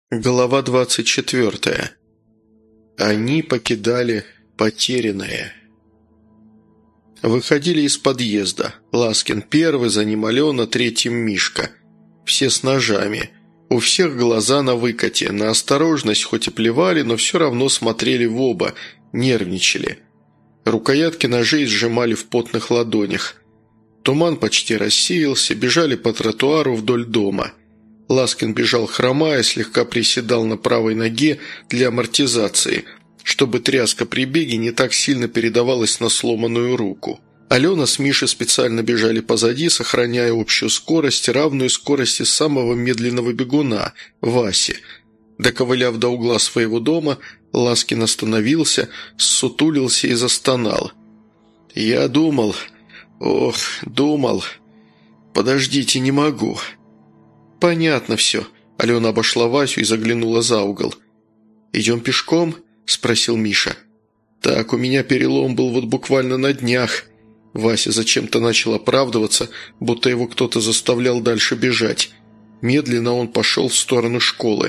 Глава 24. Они покидали потерянное. Выходили из подъезда. Ласкин первый, за ним Алена, третьим Мишка. Все с ножами. У всех глаза на выкате. На осторожность хоть и плевали, но все равно смотрели в оба, нервничали. Рукоятки ножей сжимали в потных ладонях. Туман почти рассеялся, бежали по тротуару вдоль дома. Ласкин бежал хромая, слегка приседал на правой ноге для амортизации, чтобы тряска при беге не так сильно передавалась на сломанную руку. Алена с Мишей специально бежали позади, сохраняя общую скорость, равную скорости самого медленного бегуна – Васи. Доковыляв до угла своего дома, Ласкин остановился, ссутулился и застонал. «Я думал... думал... Подождите, не могу...» «Понятно все». Алена обошла Васю и заглянула за угол. «Идем пешком?» – спросил Миша. «Так, у меня перелом был вот буквально на днях». Вася зачем-то начал оправдываться, будто его кто-то заставлял дальше бежать. Медленно он пошел в сторону школы.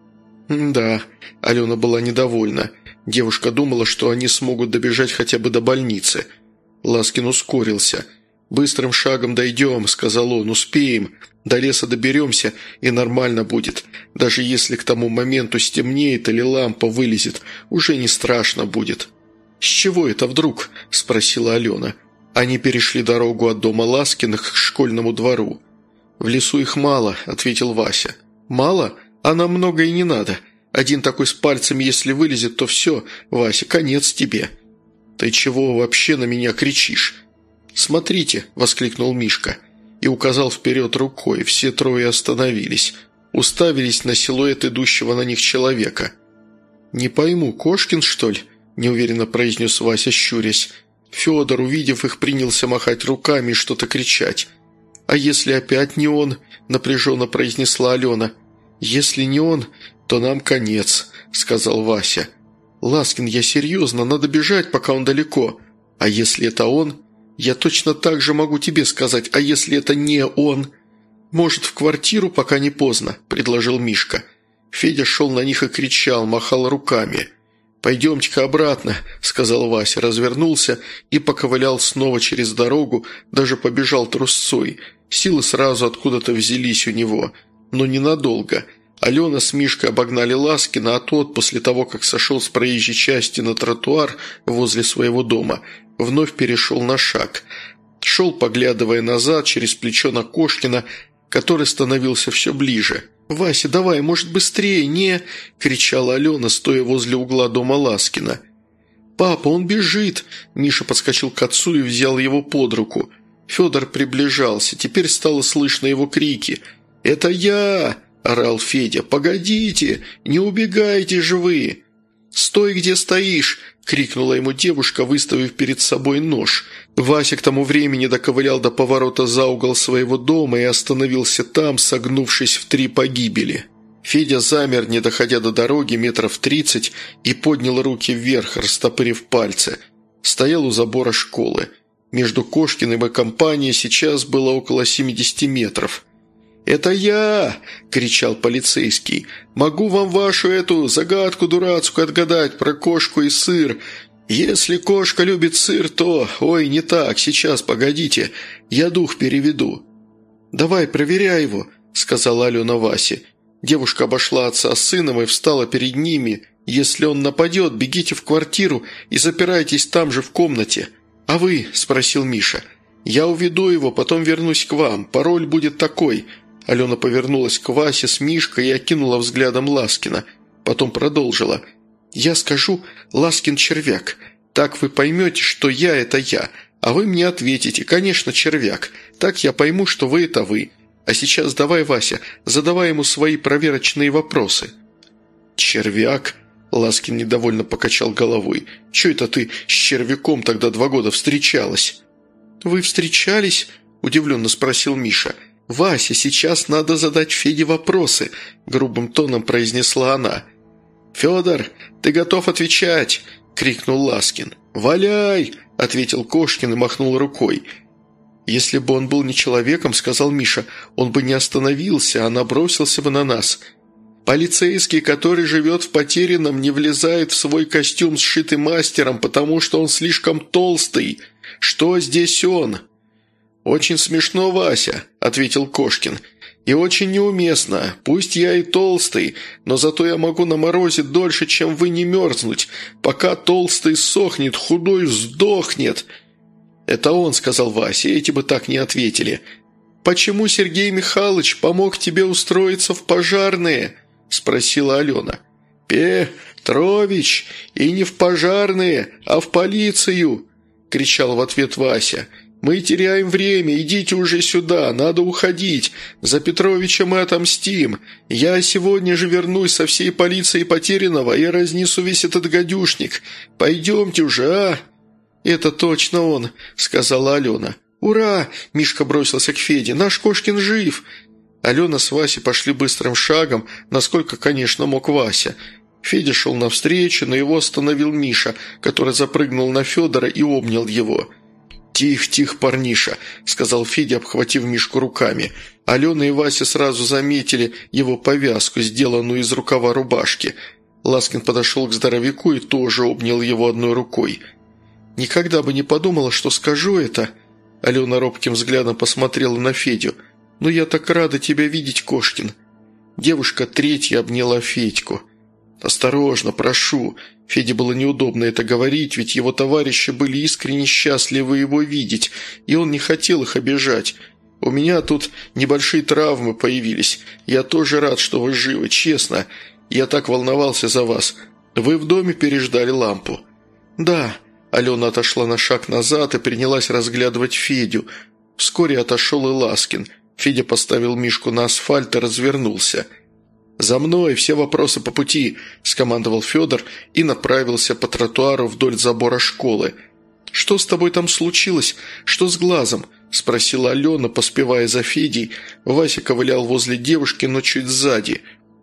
«Да», – Алена была недовольна. Девушка думала, что они смогут добежать хотя бы до больницы. Ласкин ускорился. «Быстрым шагом дойдем», – сказал он, – «успеем. До леса доберемся, и нормально будет. Даже если к тому моменту стемнеет или лампа вылезет, уже не страшно будет». «С чего это вдруг?» – спросила Алена. Они перешли дорогу от дома Ласкиных к школьному двору. «В лесу их мало», – ответил Вася. «Мало? А нам много и не надо. Один такой с пальцами, если вылезет, то все, Вася, конец тебе». «Ты чего вообще на меня кричишь?» «Смотрите», – воскликнул Мишка и указал вперед рукой. Все трое остановились, уставились на силуэт идущего на них человека. «Не пойму, Кошкин, что ли?» – неуверенно произнес Вася, щурясь. Федор, увидев их, принялся махать руками и что-то кричать. «А если опять не он?» – напряженно произнесла Алена. «Если не он, то нам конец», – сказал Вася. «Ласкин, я серьезно, надо бежать, пока он далеко. А если это он?» «Я точно так же могу тебе сказать, а если это не он?» «Может, в квартиру, пока не поздно», – предложил Мишка. Федя шел на них и кричал, махал руками. «Пойдемте-ка обратно», – сказал Вася, развернулся и поковылял снова через дорогу, даже побежал трусцой. Силы сразу откуда-то взялись у него, но ненадолго. Алена с Мишкой обогнали Ласкина, а тот, после того, как сошел с проезжей части на тротуар возле своего дома, вновь перешел на шаг. Шел, поглядывая назад, через плечо на Кошкина, который становился все ближе. «Вася, давай, может, быстрее, не...» – кричала Алена, стоя возле угла дома Ласкина. «Папа, он бежит!» – Миша подскочил к отцу и взял его под руку. Федор приближался, теперь стало слышно его крики. «Это я!» – орал Федя. «Погодите! Не убегайте же вы!» «Стой, где стоишь!» – крикнула ему девушка, выставив перед собой нож. Вася к тому времени доковылял до поворота за угол своего дома и остановился там, согнувшись в 3 погибели. Федя замер, не доходя до дороги, 30 метров, и поднял руки вверх, растопырив пальцы. Стоял у забора школы. Между Кошкиным и компанией сейчас было около 70 метров. «Это я!» – кричал полицейский. «Могу вам вашу эту загадку дурацкую отгадать про кошку и сыр. Если кошка любит сыр, то... Ой, не так, сейчас, погодите, я дух переведу». «Давай, проверяй его», – сказала Алена Васе. Девушка обошла отца с сыном и встала перед ними. «Если он нападет, бегите в квартиру и запирайтесь там же в комнате». «А вы?» – спросил Миша. «Я уведу его, потом вернусь к вам. Пароль будет такой». Алена повернулась к Васе с Мишкой и окинула взглядом Ласкина. Потом продолжила. «Я скажу «Ласкин червяк». Так вы поймете, что я – это я. А вы мне ответите, конечно, червяк. Так я пойму, что вы – это вы. А сейчас давай, Вася, задавай ему свои проверочные вопросы». «Червяк?» – Ласкин недовольно покачал головой. «Чё это ты с червяком тогда 2 года встречалась?» «Вы встречались?» – удивленно спросил Миша. «Вася, сейчас надо задать Феде вопросы», – грубым тоном произнесла она. «Федор, ты готов отвечать?» – крикнул Ласкин. «Валяй!» – ответил Кошкин и махнул рукой. «Если бы он был не человеком, – сказал Миша, – он бы не остановился, а набросился бы на нас». Полицейский, который живет в Потерянном, не влезает в свой костюм, сшитый мастером, потому что он слишком толстый. Что здесь он?» «Очень смешно, Вася», – ответил Кошкин. «И очень неуместно. Пусть я и толстый, но зато я могу на морозе дольше, чем вы, не мерзнуть. Пока толстый сохнет, худой сдохнет». «Это он», – сказал Вася, – эти бы так не ответили. «Почему Сергей Михайлович помог тебе устроиться в пожарные?» – спросила Алена. «Петрович, и не в пожарные, а в полицию!» – кричал в ответ Вася. «Мы теряем время, идите уже сюда, надо уходить. За Петровича мы отомстим. Я сегодня же вернусь со всей полицией Потерянного и разнесу весь этот гадюшник. Пойдемте уже, а?» «Это точно он», – сказала Алена. «Ура!» – Мишка бросился к Феде. «Наш Кошкин жив!» Алена с Васей пошли быстрым шагом, насколько, конечно, мог Вася. Федя шел навстречу, но его остановил Миша, который запрыгнул на Федора и обнял его. «Тихо, тихо, парниша», – сказал Федя, обхватив Мишку руками. Алена и Вася сразу заметили его повязку, сделанную из рукава рубашки. Ласкин подошел к здоровяку и тоже обнял его одной рукой. «Никогда бы не подумала, что скажу это», – Алена робким взглядом посмотрела на Федю. «Но я так рада тебя видеть, Кошкин». Девушка третья обняла Федьку. «Осторожно, прошу». Феде было неудобно это говорить, ведь его товарищи были искренне счастливы его видеть, и он не хотел их обижать. «У меня тут небольшие травмы появились. Я тоже рад, что вы живы, честно. Я так волновался за вас. Вы в доме переждали лампу?» «Да». Алена отошла на шаг назад и принялась разглядывать Федю. Вскоре отошел и Ласкин. Федя поставил Мишку на асфальт и развернулся. «За мной, все вопросы по пути», – скомандовал Федор и направился по тротуару вдоль забора школы. «Что с тобой там случилось? Что с глазом?» – спросила Алена, поспевая за Федей. Вася ковылял возле девушки, но чуть сзади.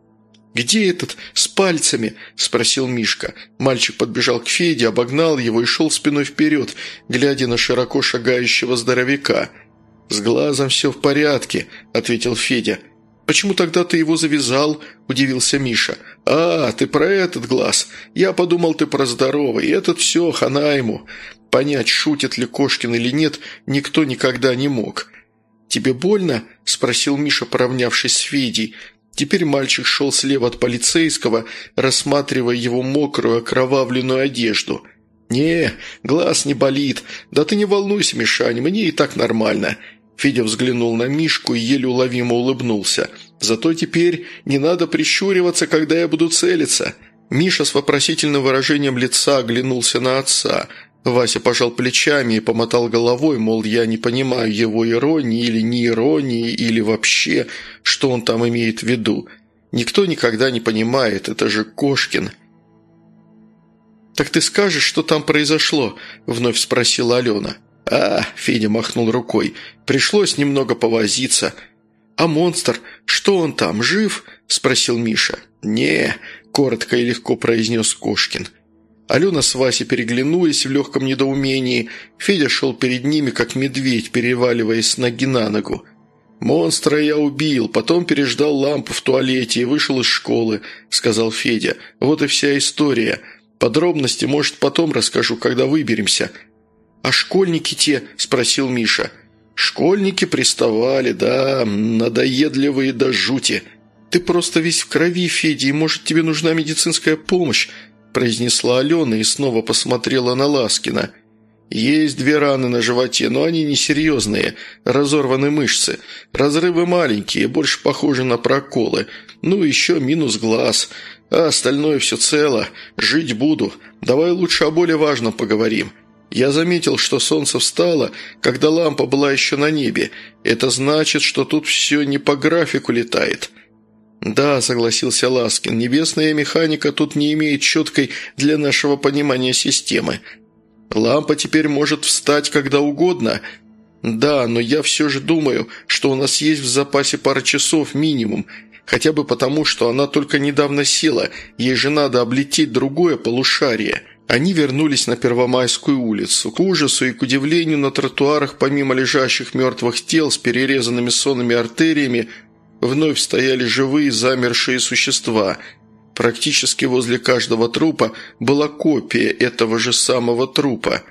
«Где этот с пальцами?» – спросил Мишка. Мальчик подбежал к Феде, обогнал его и шел спиной вперед, глядя на широко шагающего здоровяка. «С глазом все в порядке», – ответил Федя. «Почему тогда ты его завязал?» – удивился Миша. «А, ты про этот глаз. Я подумал, ты про здоровый. Этот все, хана ему». Понять, шутит ли Кошкин или нет, никто никогда не мог. «Тебе больно?» – спросил Миша, поравнявшись с Федей. Теперь мальчик шел слева от полицейского, рассматривая его мокрую, окровавленную одежду. «Не, глаз не болит. Да ты не волнуйся, Мишань, мне и так нормально». Федя взглянул на Мишку и еле уловимо улыбнулся. «Зато теперь не надо прищуриваться, когда я буду целиться». Миша с вопросительным выражением лица оглянулся на отца. Вася пожал плечами и помотал головой, мол, я не понимаю его иронии или не иронии, или вообще, что он там имеет в виду. Никто никогда не понимает, это же Кошкин. «Так ты скажешь, что там произошло?» – вновь спросила Алена. «А», – Федя махнул рукой, – «пришлось немного повозиться». «А монстр? Что он там, жив?» – спросил Миша. «Не», – коротко и легко произнес Кошкин. Алена с Васей переглянулись в легком недоумении. Федя шел перед ними, как медведь, переваливаясь с ноги на ногу. «Монстра я убил, потом переждал лампу в туалете и вышел из школы», – сказал Федя. «Вот и вся история. Подробности, может, потом расскажу, когда выберемся». «А школьники те?» – спросил Миша. «Школьники приставали, да, надоедливые до жути». «Ты просто весь в крови, Федя, и, может, тебе нужна медицинская помощь?» – произнесла Алена и снова посмотрела на Ласкина. «Есть 2 раны на животе, но они несерьезные, разорваны мышцы. Разрывы маленькие, больше похожи на проколы. Ну, еще минус глаз. А остальное все цело. Жить буду. Давай лучше о более важном поговорим. Я заметил, что солнце встало, когда лампа была еще на небе. Это значит, что тут все не по графику летает». «Да», – согласился Ласкин, – «небесная механика тут не имеет четкой для нашего понимания системы. Лампа теперь может встать когда угодно». «Да, но я все же думаю, что у нас есть в запасе пара часов минимум, хотя бы потому, что она только недавно села, ей же надо облететь другое полушарие». Они вернулись на Первомайскую улицу. К ужасу и к удивлению на тротуарах, помимо лежащих мертвых тел с перерезанными сонными артериями, вновь стояли живые замершие существа. Практически возле каждого трупа была копия этого же самого трупа.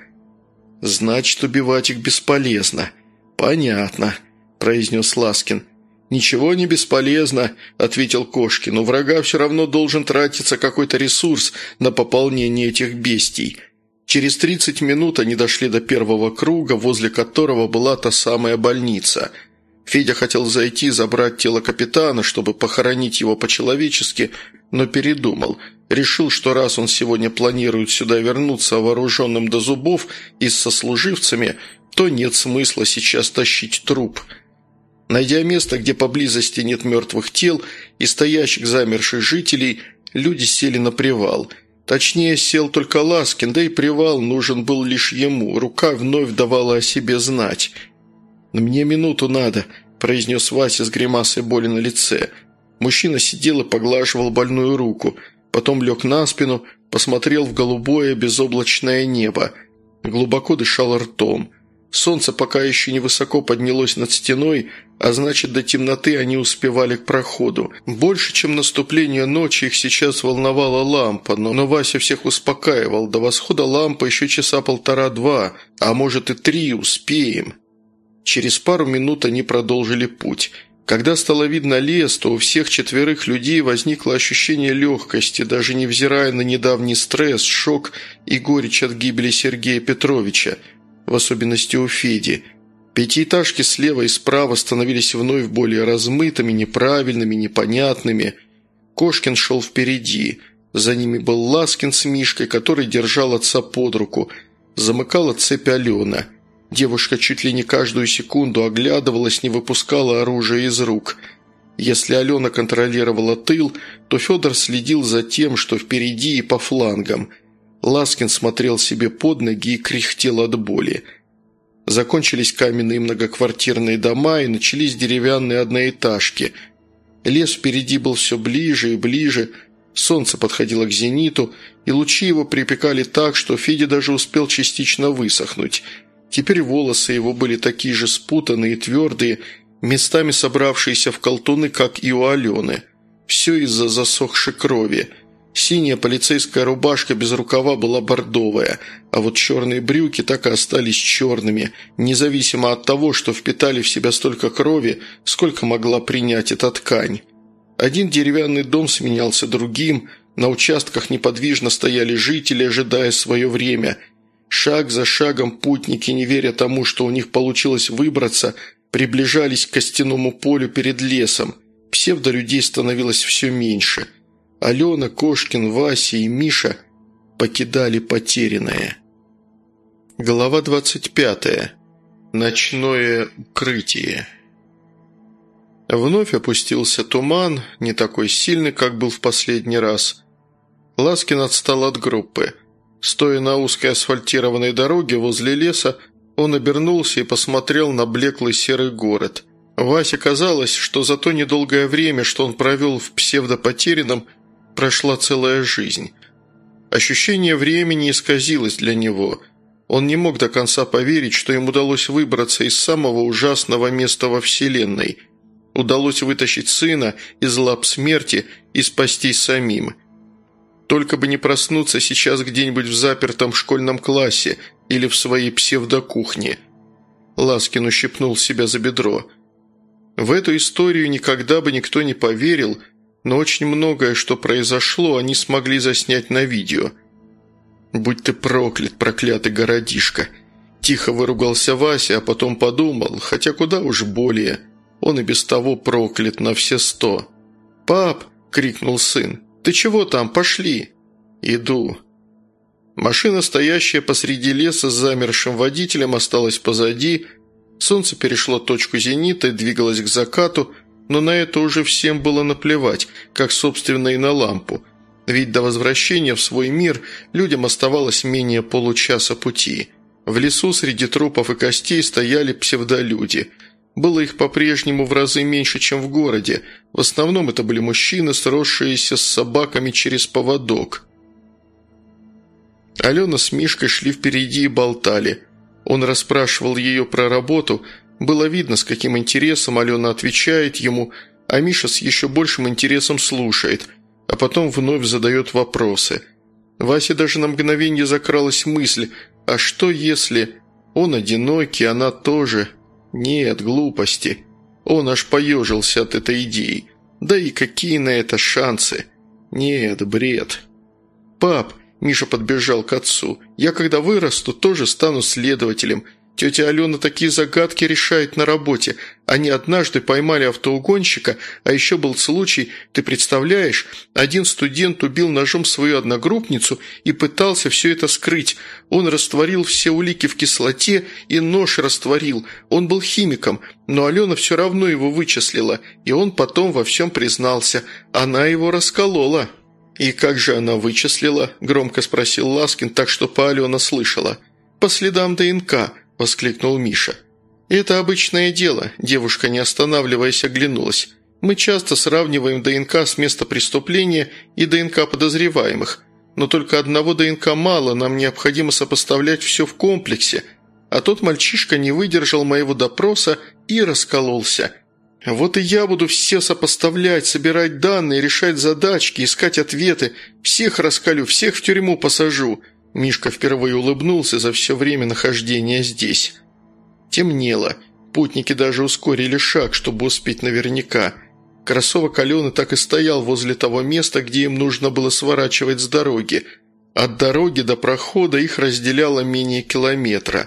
«Значит, убивать их бесполезно». «Понятно», – произнес Ласкин. «Ничего не бесполезно», – ответил Кошкин. «У врага все равно должен тратиться какой-то ресурс на пополнение этих бестий». Через 30 минут они дошли до первого круга, возле которого была та самая больница. Федя хотел зайти, забрать тело капитана, чтобы похоронить его по-человечески, но передумал. Решил, что раз он сегодня планирует сюда вернуться вооруженным до зубов и с сослуживцами, то нет смысла сейчас тащить труп. Найдя место, где поблизости нет мертвых тел и стоящих замерших жителей, люди сели на привал. Точнее, сел только Ласкин, да и привал нужен был лишь ему. Рука вновь давала о себе знать. «Мне минуту надо», – произнес Вася с гримасой боли на лице. Мужчина сидел и поглаживал больную руку. Потом лег на спину, посмотрел в голубое безоблачное небо. Глубоко дышал ртом. Солнце пока еще невысоко поднялось над стеной, а значит, до темноты они успевали к проходу. Больше, чем наступление ночи, их сейчас волновала лампа, но Вася всех успокаивал. До восхода лампа еще часа 1,5-2, а может и 3 успеем. Через пару минут они продолжили путь. Когда стало видно лес, то у всех 4 людей возникло ощущение легкости, даже невзирая на недавний стресс, шок и горечь от гибели Сергея Петровича, в особенности у Феди. Пятиэтажки слева и справа становились вновь более размытыми, неправильными, непонятными. Кошкин шел впереди. За ними был Ласкин с Мишкой, который держал отца под руку. Замыкала цепь Алена. Девушка чуть ли не каждую секунду оглядывалась, не выпускала оружие из рук. Если Алена контролировала тыл, то Федор следил за тем, что впереди и по флангам. Ласкин смотрел себе под ноги и кряхтел от боли. Закончились каменные многоквартирные дома и начались деревянные одноэтажки. Лес впереди был все ближе и ближе, солнце подходило к зениту, и лучи его припекали так, что Федя даже успел частично высохнуть. Теперь волосы его были такие же спутанные и твердые, местами собравшиеся в колтуны, как и у Алены. Все из-за засохшей крови. Синяя полицейская рубашка без рукава была бордовая, а вот черные брюки так и остались черными, независимо от того, что впитали в себя столько крови, сколько могла принять эта ткань. Один деревянный дом сменялся другим, на участках неподвижно стояли жители, ожидая свое время. Шаг за шагом путники, не веря тому, что у них получилось выбраться, приближались к костяному полю перед лесом. Псевдолюдей становилось все меньше. Алена, Кошкин, Вася и Миша покидали потерянное. Глава 25. Ночное укрытие. Вновь опустился туман, не такой сильный, как был в последний раз. Ласкин отстал от группы. Стоя на узкой асфальтированной дороге возле леса, он обернулся и посмотрел на блеклый серый город. Васе казалось, что за то недолгое время, что он провел в псевдопотерянном, прошла целая жизнь. Ощущение времени исказилось для него. Он не мог до конца поверить, что им удалось выбраться из самого ужасного места во Вселенной. Удалось вытащить сына из лап смерти и спастись самим. Только бы не проснуться сейчас где-нибудь в запертом школьном классе или в своей псевдокухне. Ласкин ущипнул себя за бедро. В эту историю никогда бы никто не поверил, но очень многое, что произошло, они смогли заснять на видео. «Будь ты проклят, проклятый городишко!» Тихо выругался Вася, а потом подумал, хотя куда уж более, он и без того проклят на все 100. «Пап!» – крикнул сын. «Ты чего там? Пошли!» «Иду». Машина, стоящая посреди леса с замершим водителем, осталась позади. Солнце перешло точку зенита и двигалось к закату, но на это уже всем было наплевать, как, собственно, и на лампу. Ведь до возвращения в свой мир людям оставалось менее получаса пути. В лесу среди трупов и костей стояли псевдолюди. Было их по-прежнему в разы меньше, чем в городе. В основном это были мужчины, сросшиеся с собаками через поводок. Алена с Мишкой шли впереди и болтали. Он расспрашивал ее про работу. Было видно, с каким интересом Алена отвечает ему, а Миша с еще большим интересом слушает, а потом вновь задает вопросы. Васе даже на мгновение закралась мысль, а что если он одинокий, она тоже? Нет, глупости. Он аж поежился от этой идеи. Да и какие на это шансы? Нет, бред. «Пап», – Миша подбежал к отцу, – «я когда вырасту, тоже стану следователем. Тетя Алена такие загадки решает на работе. Они однажды поймали автоугонщика, а еще был случай, ты представляешь, один студент убил ножом свою одногруппницу и пытался все это скрыть. Он растворил все улики в кислоте и нож растворил. Он был химиком, но Алена все равно его вычислила, и он потом во всем признался. Она его расколола». «И как же она вычислила?» – громко спросил Ласкин, так что Алена слышала. «По следам ДНК», – воскликнул Миша. «Это обычное дело», – девушка, не останавливаясь, оглянулась. «Мы часто сравниваем ДНК с места преступления и ДНК подозреваемых. Но только одного ДНК мало, нам необходимо сопоставлять все в комплексе. А тот мальчишка не выдержал моего допроса и раскололся. Вот и я буду все сопоставлять, собирать данные, решать задачки, искать ответы. Всех расколю, всех в тюрьму посажу». Мишка впервые улыбнулся за все время нахождения здесь. Темнело. Путники даже ускорили шаг, чтобы успеть наверняка. Кроссовок Алены так и стоял возле того места, где им нужно было сворачивать с дороги. От дороги до прохода их разделяло менее километра.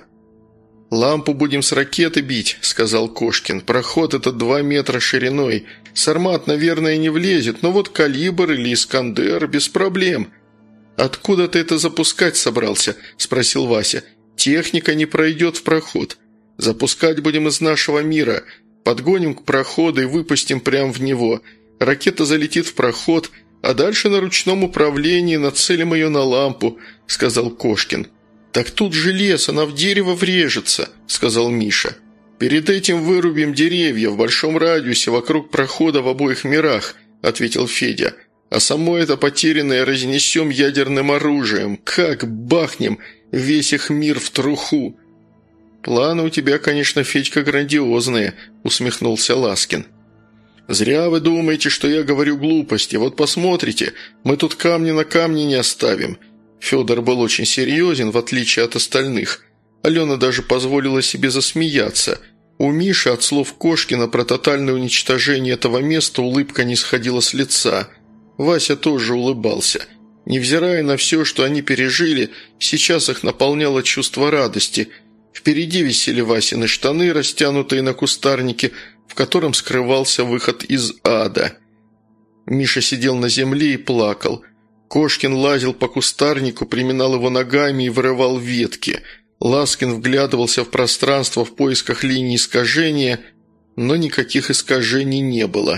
«Лампу будем с ракеты бить», – сказал Кошкин. «Проход этот 2 метра шириной. Сармат, наверное, не влезет, но вот калибр или Искандер без проблем». «Откуда ты это запускать собрался?» – спросил Вася. «Техника не пройдет в проход. Запускать будем из нашего мира. Подгоним к проходу и выпустим прямо в него. Ракета залетит в проход, а дальше на ручном управлении нацелим ее на лампу», – сказал Кошкин. «Так тут же лес, она в дерево врежется», – сказал Миша. «Перед этим вырубим деревья в большом радиусе вокруг прохода в обоих мирах», – ответил Федя. «А само это потерянное разнесем ядерным оружием. Как бахнем весь их мир в труху!» «Планы у тебя, конечно, Федька, грандиозные», – усмехнулся Ласкин. «Зря вы думаете, что я говорю глупости. Вот посмотрите, мы тут камни на камне не оставим». Федор был очень серьезен, в отличие от остальных. Алена даже позволила себе засмеяться. У Миши от слов Кошкина про тотальное уничтожение этого места улыбка не сходила с лица. Вася тоже улыбался. Невзирая на все, что они пережили, сейчас их наполняло чувство радости. Впереди висели Васины штаны, растянутые на кустарнике, в котором скрывался выход из ада. Миша сидел на земле и плакал. Кошкин лазил по кустарнику, приминал его ногами и вырывал ветки. Ласкин вглядывался в пространство в поисках линий искажения, но никаких искажений не было.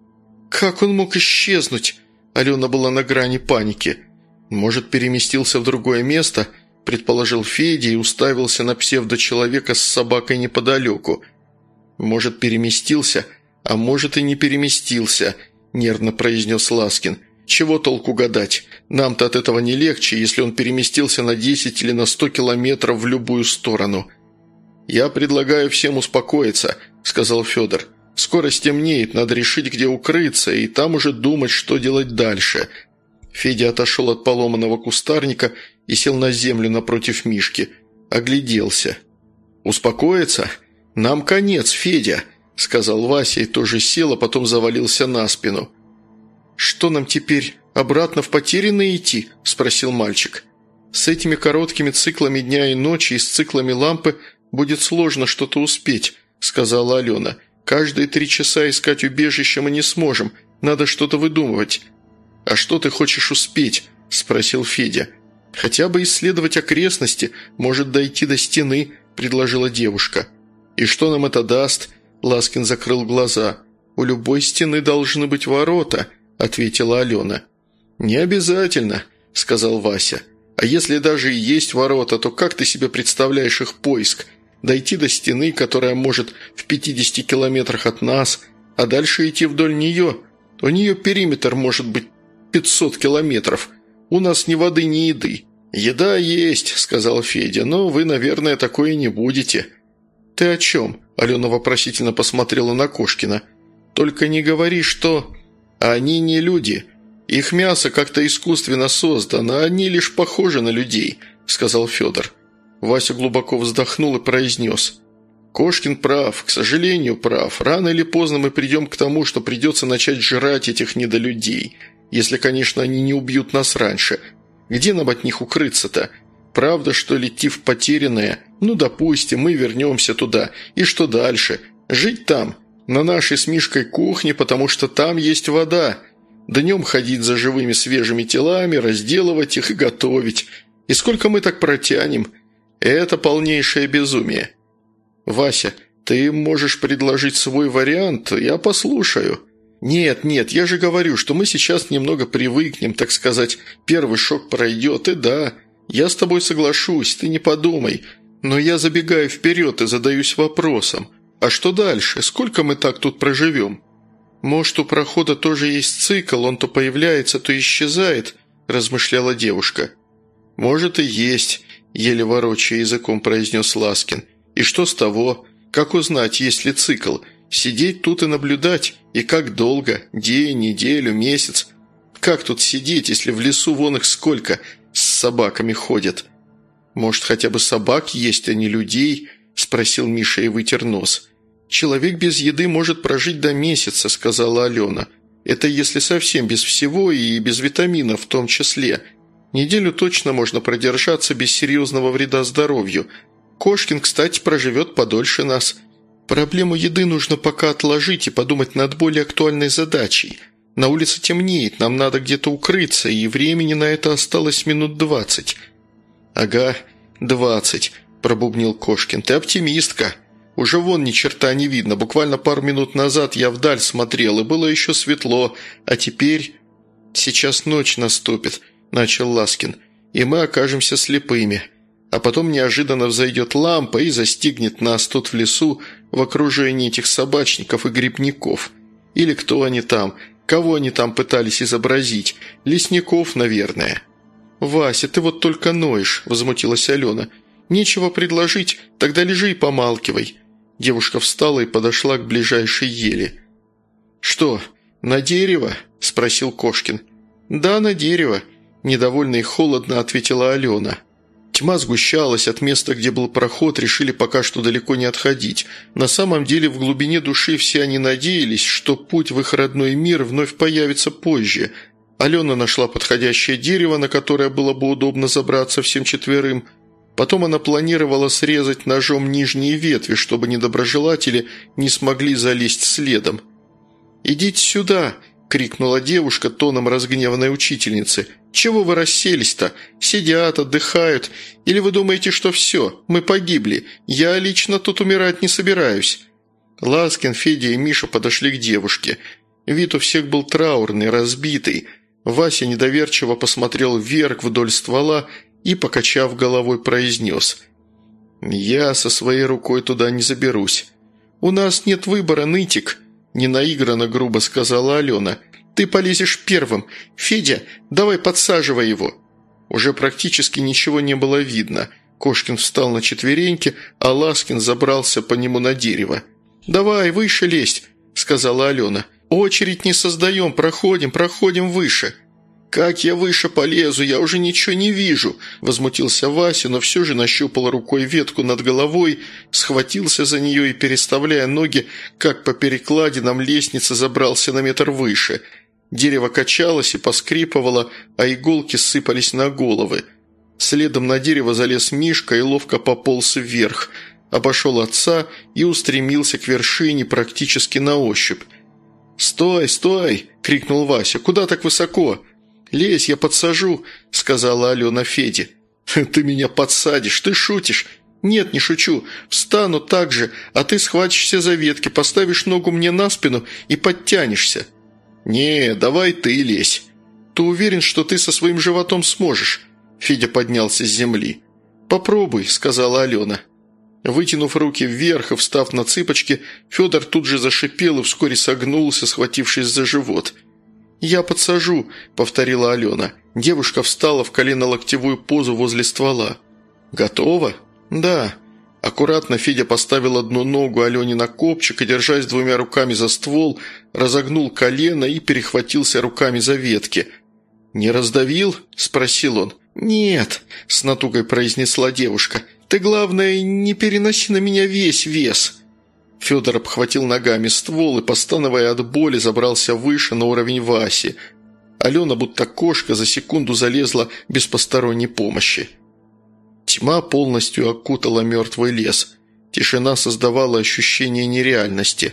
«Как он мог исчезнуть?» Алена была на грани паники. «Может, переместился в другое место?» – предположил Федя и уставился на псевдочеловека с собакой неподалеку. «Может, переместился, а может и не переместился», – нервно произнес Ласкин. «Чего толку гадать? Нам-то от этого не легче, если он переместился на 10 или на 100 километров в любую сторону». «Я предлагаю всем успокоиться», – сказал Федор. «Скоро стемнеет, надо решить, где укрыться, и там уже думать, что делать дальше». Федя отошел от поломанного кустарника и сел на землю напротив Мишки. Огляделся. «Успокоиться? Нам конец, Федя», – сказал Вася и тоже сел, а потом завалился на спину. «Что нам теперь, обратно в потерянное идти?» – спросил мальчик. «С этими короткими циклами дня и ночи и с циклами лампы будет сложно что-то успеть», – сказала Алена. «Каждые 3 часа искать убежище мы не сможем, надо что-то выдумывать». «А что ты хочешь успеть?» – спросил Федя. «Хотя бы исследовать окрестности, может дойти до стены», – предложила девушка. «И что нам это даст?» – Ласкин закрыл глаза. «У любой стены должны быть ворота», – ответила Алена. «Не обязательно», – сказал Вася. «А если даже и есть ворота, то как ты себе представляешь их поиск? Дойти до стены, которая может в 50 километрах от нас, а дальше идти вдоль нее? У нее периметр может быть 500 километров. У нас ни воды, ни еды». «Еда есть», – сказал Федя, – «но вы, наверное, такое не будете». «Ты о чем?» – Алена вопросительно посмотрела на Кошкина. только не говори, что...» «Они не люди. Их мясо как-то искусственно создано, они лишь похожи на людей», – сказал Федор. Вася глубоко вздохнул и произнес: «Кошкин прав, к сожалению, прав. Рано или поздно мы придем к тому, что придется начать жрать этих недолюдей. Если, конечно, они не убьют нас раньше. Где нам от них укрыться-то? Правда, что ли, идти в потерянное? Ну, допустим, мы вернемся туда. И что дальше? Жить там, на нашей с Мишкой кухне, потому что там есть вода. Днем ходить за живыми свежими телами, разделывать их и готовить. И сколько мы так протянем? Это полнейшее безумие. Вася, ты можешь предложить свой вариант, я послушаю». «Нет, я же говорю, что мы сейчас немного привыкнем, так сказать, первый шок пройдет, и да, я с тобой соглашусь, ты не подумай, но я забегаю вперед и задаюсь вопросом, а что дальше, сколько мы так тут проживем?» «Может, у прохода тоже есть цикл, он то появляется, то исчезает», – размышляла девушка. «Может и есть», – еле ворочая языком произнес Ласкин. «И что с того? Как узнать, есть ли цикл? Сидеть тут и наблюдать? И как долго? День, неделю, месяц? Как тут сидеть, если в лесу вон их сколько с собаками ходят?» «Может, хотя бы собак есть, а не людей?» – спросил Миша и вытер нос. «Человек без еды может прожить до месяца», – сказала Алена. «Это если совсем без всего и без витаминов в том числе. Неделю точно можно продержаться без серьезного вреда здоровью. Кошкин, кстати, проживет подольше нас. Проблему еды нужно пока отложить и подумать над более актуальной задачей. На улице темнеет, нам надо где-то укрыться, и времени на это осталось минут 20. «Ага, 20», – пробубнил Кошкин. «Ты оптимистка. Уже вон ни черта не видно. Буквально пару минут назад я вдаль смотрел, и было еще светло, а теперь...» «Сейчас ночь наступит», – начал Ласкин, – «и мы окажемся слепыми. А потом неожиданно взойдет лампа и застигнет нас тут в лесу в окружении этих собачников и грибников. Или кто они там, кого они там пытались изобразить? Лесников, наверное». «Вася, ты вот только ноешь», – возмутилась Алена. «Нечего предложить, тогда лежи и помалкивай». Девушка встала и подошла к ближайшей ели. «Что, на дерево?» – спросил Кошкин. «Да, на дерево», – недовольно и холодно ответила Алена. Тьма сгущалась, от места, где был проход, решили пока что далеко не отходить. На самом деле в глубине души все они надеялись, что путь в их родной мир вновь появится позже. Алена нашла подходящее дерево, на которое было бы удобно забраться всем четверым. Потом она планировала срезать ножом нижние ветви, чтобы недоброжелатели не смогли залезть следом. «Идите сюда!» – крикнула девушка тоном разгневанной учительницы. «Чего вы расселись-то? Сидят, отдыхают. Или вы думаете, что все, мы погибли? Я лично тут умирать не собираюсь». Ласкин, Федя и Миша подошли к девушке. Вид у всех был траурный, разбитый. Вася недоверчиво посмотрел вверх вдоль ствола и, покачав головой, произнес: «Я со своей рукой туда не заберусь». «У нас нет выбора, нытик», – ненаигранно грубо сказала Алена. «Ты полезешь первым. Федя, давай подсаживай его». Уже практически ничего не было видно. Кошкин встал на четвереньки, а Ласкин забрался по нему на дерево. «Давай, выше лезь», – сказала Алена. «Очередь не создаем, проходим выше». «Как я выше полезу? Я уже ничего не вижу», – возмутился Вася, но все же нащупал рукой ветку над головой, схватился за нее и, переставляя ноги, как по перекладинам лестницы, забрался на метр выше. Дерево качалось и поскрипывало, а иголки сыпались на головы. Следом на дерево залез Мишка и ловко пополз вверх, обошел отца и устремился к вершине практически на ощупь. «Стой, стой!» – крикнул Вася. «Куда так высоко?» «Лезь, я подсажу», – сказала Алена Феде. «Ты меня подсадишь, ты шутишь?» «Нет, не шучу. Встану так же, а ты схватишься за ветки, поставишь ногу мне на спину и подтянешься». «Не, давай ты лезь». «Ты уверен, что ты со своим животом сможешь?» Федя поднялся с земли. «Попробуй», – сказала Алена. Вытянув руки вверх и встав на цыпочки, Федор тут же зашипел и вскоре согнулся, схватившись за живот. «Я подсажу», – повторила Алена. Девушка встала в колено-локтевую позу возле ствола. «Готова?» «Да». Аккуратно Федя поставил одну ногу Алене на копчик и, держась двумя руками за ствол, разогнул колено и перехватился руками за ветки. «Не раздавил?» – спросил он. «Нет», – с натугой произнесла девушка. «Ты, главное, не переноси на меня весь вес». Федор обхватил ногами ствол и, постановая от боли, забрался выше на уровень Васи. Алена, будто кошка, за секунду залезла без посторонней помощи. Тьма полностью окутала мертвый лес. Тишина создавала ощущение нереальности.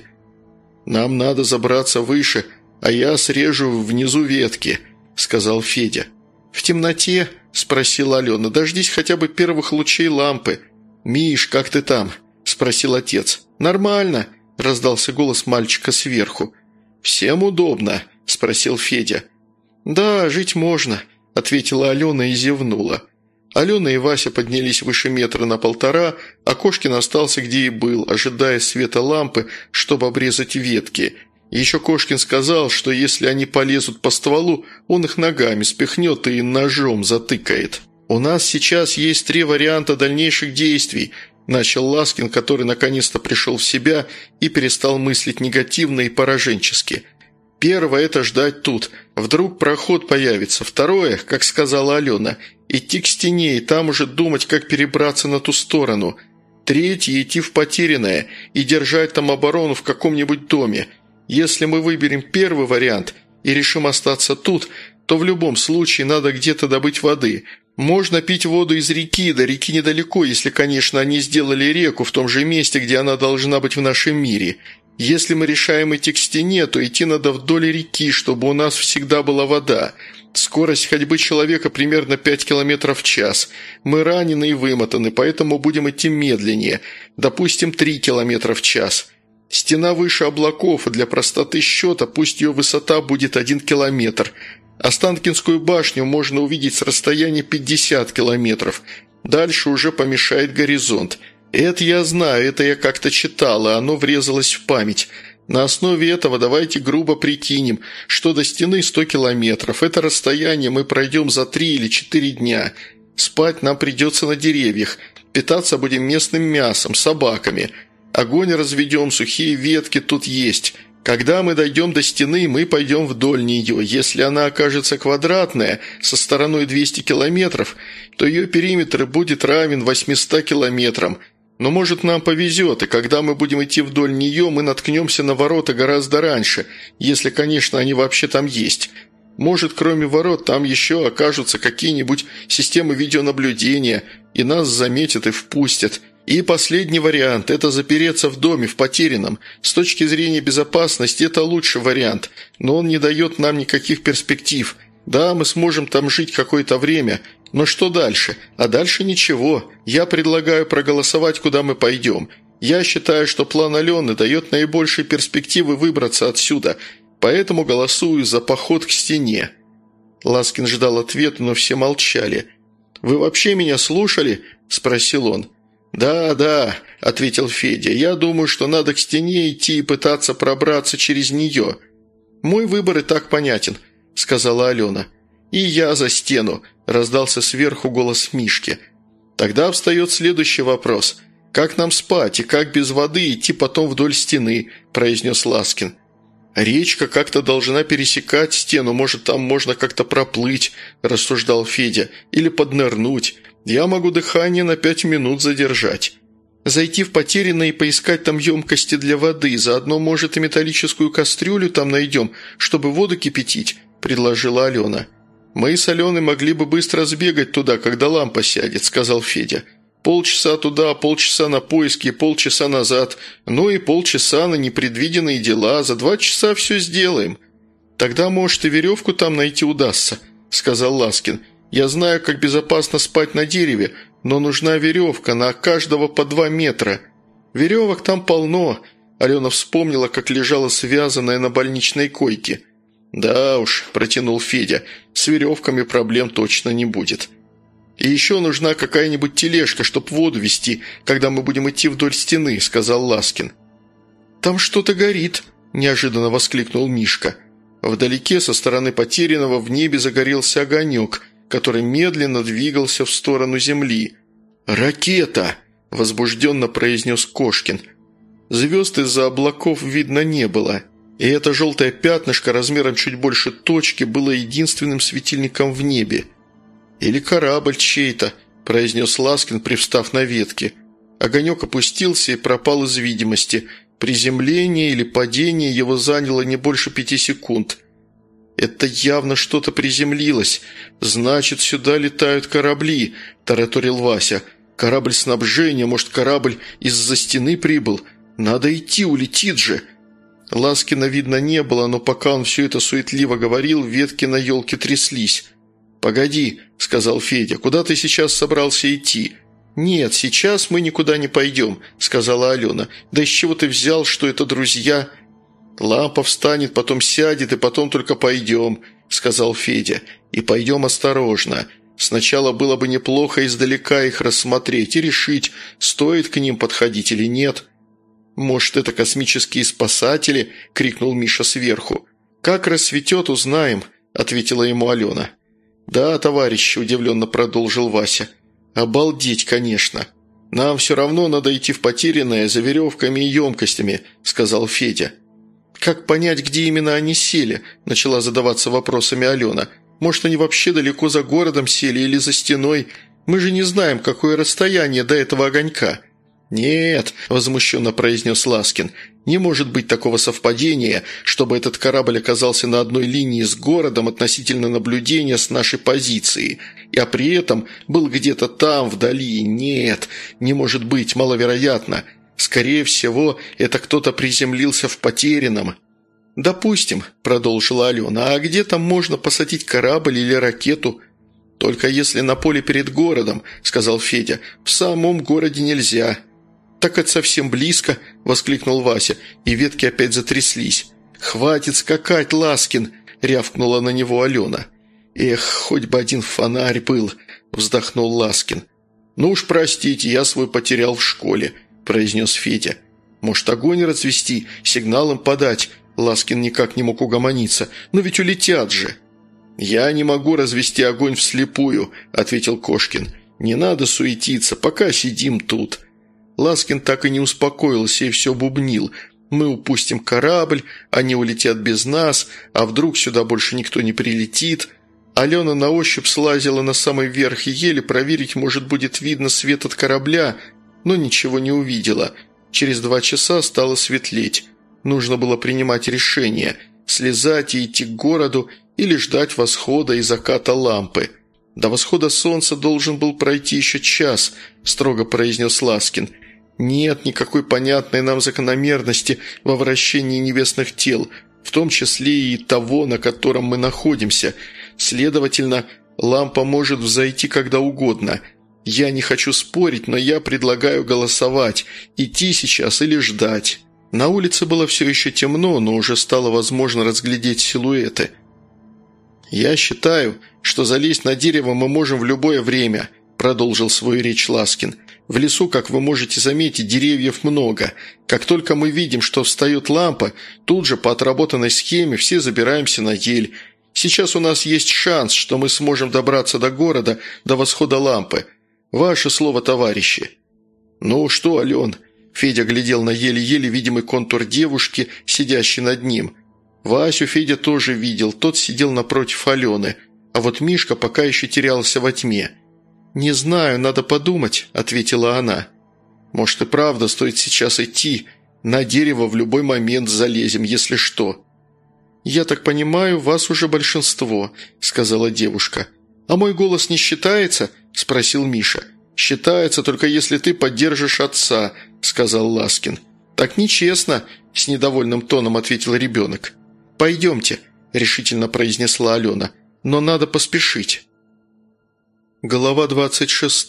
«Нам надо забраться выше, а я срежу внизу ветки», – сказал Федя. «В темноте?» – спросила Алена. «Дождись хотя бы первых лучей лампы». «Миш, как ты там?» – спросил отец. «Нормально», – раздался голос мальчика сверху. «Всем удобно?» – спросил Федя. «Да, жить можно», – ответила Алена и зевнула. Алена и Вася поднялись выше 1,5 метра, а Кошкин остался где и был, ожидая света лампы, чтобы обрезать ветки. Еще Кошкин сказал, что если они полезут по стволу, он их ногами спихнет и ножом затыкает. «У нас сейчас есть 3 варианта дальнейших действий», – начал Ласкин, который наконец-то пришел в себя и перестал мыслить негативно и пораженчески. «Первое – это ждать тут. Вдруг проход появится. Второе, как сказала Алена – идти к стене и там уже думать, как перебраться на ту сторону. Третье – идти в Потерянное и держать там оборону в каком-нибудь доме. Если мы выберем первый вариант и решим остаться тут, то в любом случае надо где-то добыть воды. Можно пить воду из реки, до реки недалеко, если, конечно, они сделали реку в том же месте, где она должна быть в нашем мире. Если мы решаем идти к стене, то идти надо вдоль реки, чтобы у нас всегда была вода. Скорость ходьбы человека примерно 5 км в час. Мы ранены и вымотаны, поэтому будем идти медленнее, допустим, 3 км в час. Стена выше облаков, и для простоты счета пусть ее высота будет 1 километр. Останкинскую башню можно увидеть с расстояния 50 километров. Дальше уже помешает горизонт. Это я знаю, это я как-то читал, и оно врезалось в память. На основе этого давайте грубо прикинем, что до стены 100 километров. Это расстояние мы пройдем за 3 или 4 дня. Спать нам придется на деревьях. Питаться будем местным мясом, собаками. Огонь разведем, сухие ветки тут есть. Когда мы дойдем до стены, мы пойдем вдоль нее. Если она окажется квадратная, со стороной 200 километров, то ее периметр будет равен 800 километрам. Но, может, нам повезет, и когда мы будем идти вдоль нее, мы наткнемся на ворота гораздо раньше, если, конечно, они вообще там есть. Может, кроме ворот, там еще окажутся какие-нибудь системы видеонаблюдения, и нас заметят и впустят. И последний вариант – это запереться в доме, в Потерянном. С точки зрения безопасности это лучший вариант, но он не дает нам никаких перспектив. Да, мы сможем там жить какое-то время, но что дальше? А дальше ничего. Я предлагаю проголосовать, куда мы пойдем. Я считаю, что план Алены дает наибольшие перспективы выбраться отсюда, поэтому голосую за поход к стене». Ласкин ждал ответа, но все молчали. «Вы вообще меня слушали?» – спросил он. «Да», – ответил Федя, – «я думаю, что надо к стене идти и пытаться пробраться через нее». «Мой выбор и так понятен», – сказала Алена. «И я за стену», – раздался сверху голос Мишки. «Тогда встает следующий вопрос. Как нам спать и как без воды идти потом вдоль стены?» – произнес Ласкин. «Речка как-то должна пересекать стену, может, там можно как-то проплыть», – рассуждал Федя, – «или поднырнуть. Я могу дыхание на 5 минут задержать. Зайти в Потерянное и поискать там емкости для воды, заодно, может, и металлическую кастрюлю там найдем, чтобы воду кипятить», – предложила Алена. «Мы с Аленой могли бы быстро сбегать туда, когда лампа сядет», – сказал Федя. «Полчаса туда, полчаса на поиски и полчаса назад, ну и полчаса на непредвиденные дела, за 2 часа все сделаем». «Тогда, может, и веревку там найти удастся», – сказал Ласкин. «Я знаю, как безопасно спать на дереве, но нужна веревка, на каждого по 2 метра. Веревок там полно». Алена вспомнила, как лежала связанная на больничной койке. «Да уж», – протянул Федя, – «с веревками проблем точно не будет». «И еще нужна какая-нибудь тележка, чтоб воду везти, когда мы будем идти вдоль стены», – сказал Ласкин. «Там что-то горит», – неожиданно воскликнул Мишка. Вдалеке, со стороны Потерянного, в небе загорелся огонек, который медленно двигался в сторону земли. «Ракета!» – возбужденно произнес Кошкин. Звезд из-за облаков видно не было, и это желтое пятнышко размером чуть больше точки было единственным светильником в небе. «Или корабль чей-то», – произнес Ласкин, привстав на ветке. Огонек опустился и пропал из видимости. Приземление или падение его заняло не больше 5 секунд. «Это явно что-то приземлилось. Значит, сюда летают корабли», – тараторил Вася. «Корабль снабжения, может, корабль из-за стены прибыл? Надо идти, улетит же». Ласкина видно не было, но пока он все это суетливо говорил, ветки на елке тряслись. «Погоди», – сказал Федя, – «куда ты сейчас собрался идти?» «Нет, сейчас мы никуда не пойдем», – сказала Алена. «Да из чего ты взял, что это друзья?» «Лампа встанет, потом сядет, и потом только пойдем», – сказал Федя. «И пойдем осторожно. Сначала было бы неплохо издалека их рассмотреть и решить, стоит к ним подходить или нет». «Может, это космические спасатели?» – крикнул Миша сверху. «Как рассветет, узнаем», – ответила ему Алена. «Да, товарищ», – удивленно продолжил Вася. «Обалдеть, конечно. Нам все равно надо идти в потерянное за веревками и емкостями», – сказал Федя. «Как понять, где именно они сели?» – начала задаваться вопросами Алена. «Может, они вообще далеко за городом сели или за стеной? Мы же не знаем, какое расстояние до этого огонька». «Нет», – возмущенно произнес Ласкин, – «не может быть такого совпадения, чтобы этот корабль оказался на одной линии с городом относительно наблюдения с нашей позиции, а при этом был где-то там, вдали. Нет, не может быть, маловероятно. Скорее всего, это кто-то приземлился в Потерянном». «Допустим», – продолжила Алена, – «а где там можно посадить корабль или ракету?» «Только если на поле перед городом», – сказал Федя, – «в самом городе нельзя». «Так это совсем близко», – воскликнул Вася, и ветки опять затряслись. «Хватит скакать, Ласкин!» – рявкнула на него Алена. «Эх, хоть бы один фонарь был», – вздохнул Ласкин. «Ну уж простите, я свой потерял в школе», – произнес Федя. «Может, огонь развести, сигналом подать?» Ласкин никак не мог угомониться. «Но ведь улетят же!» «Я не могу развести огонь вслепую», – ответил Кошкин. «Не надо суетиться, пока сидим тут». Ласкин так и не успокоился и все бубнил. «Мы упустим корабль, они улетят без нас, а вдруг сюда больше никто не прилетит?» Алена на ощупь слазила на самый верх ели, проверить, может, будет видно свет от корабля, но ничего не увидела. Через 2 часа стало светлеть. Нужно было принимать решение – слезать и идти к городу или ждать восхода и заката лампы. «До восхода солнца должен был пройти еще час», – строго произнес Ласкин. «Нет никакой понятной нам закономерности во вращении небесных тел, в том числе и того, на котором мы находимся. Следовательно, лампа может взойти когда угодно. Я не хочу спорить, но я предлагаю голосовать, идти сейчас или ждать». На улице было все еще темно, но уже стало возможно разглядеть силуэты. «Я считаю, что залезть на дерево мы можем в любое время», – продолжил свою речь Ласкин. «В лесу, как вы можете заметить, деревьев много. Как только мы видим, что встает лампа, тут же по отработанной схеме все забираемся на ель. Сейчас у нас есть шанс, что мы сможем добраться до города до восхода лампы. Ваше слово, товарищи». «Ну что, Ален?» Федя глядел на еле-еле видимый контур девушки, сидящей над ним. Васю Федя тоже видел, тот сидел напротив Алены, а вот Мишка пока еще терялся во тьме. «Не знаю, надо подумать», – ответила она. «Может, и правда стоит сейчас идти. На дерево в любой момент залезем, если что». «Я так понимаю, вас уже большинство», – сказала девушка. «А мой голос не считается?» – спросил Миша. «Считается, только если ты поддержишь отца», – сказал Ласкин. «Так нечестно», – с недовольным тоном ответил ребенок. «Пойдемте», – решительно произнесла Алена, – «но надо поспешить». Глава 26.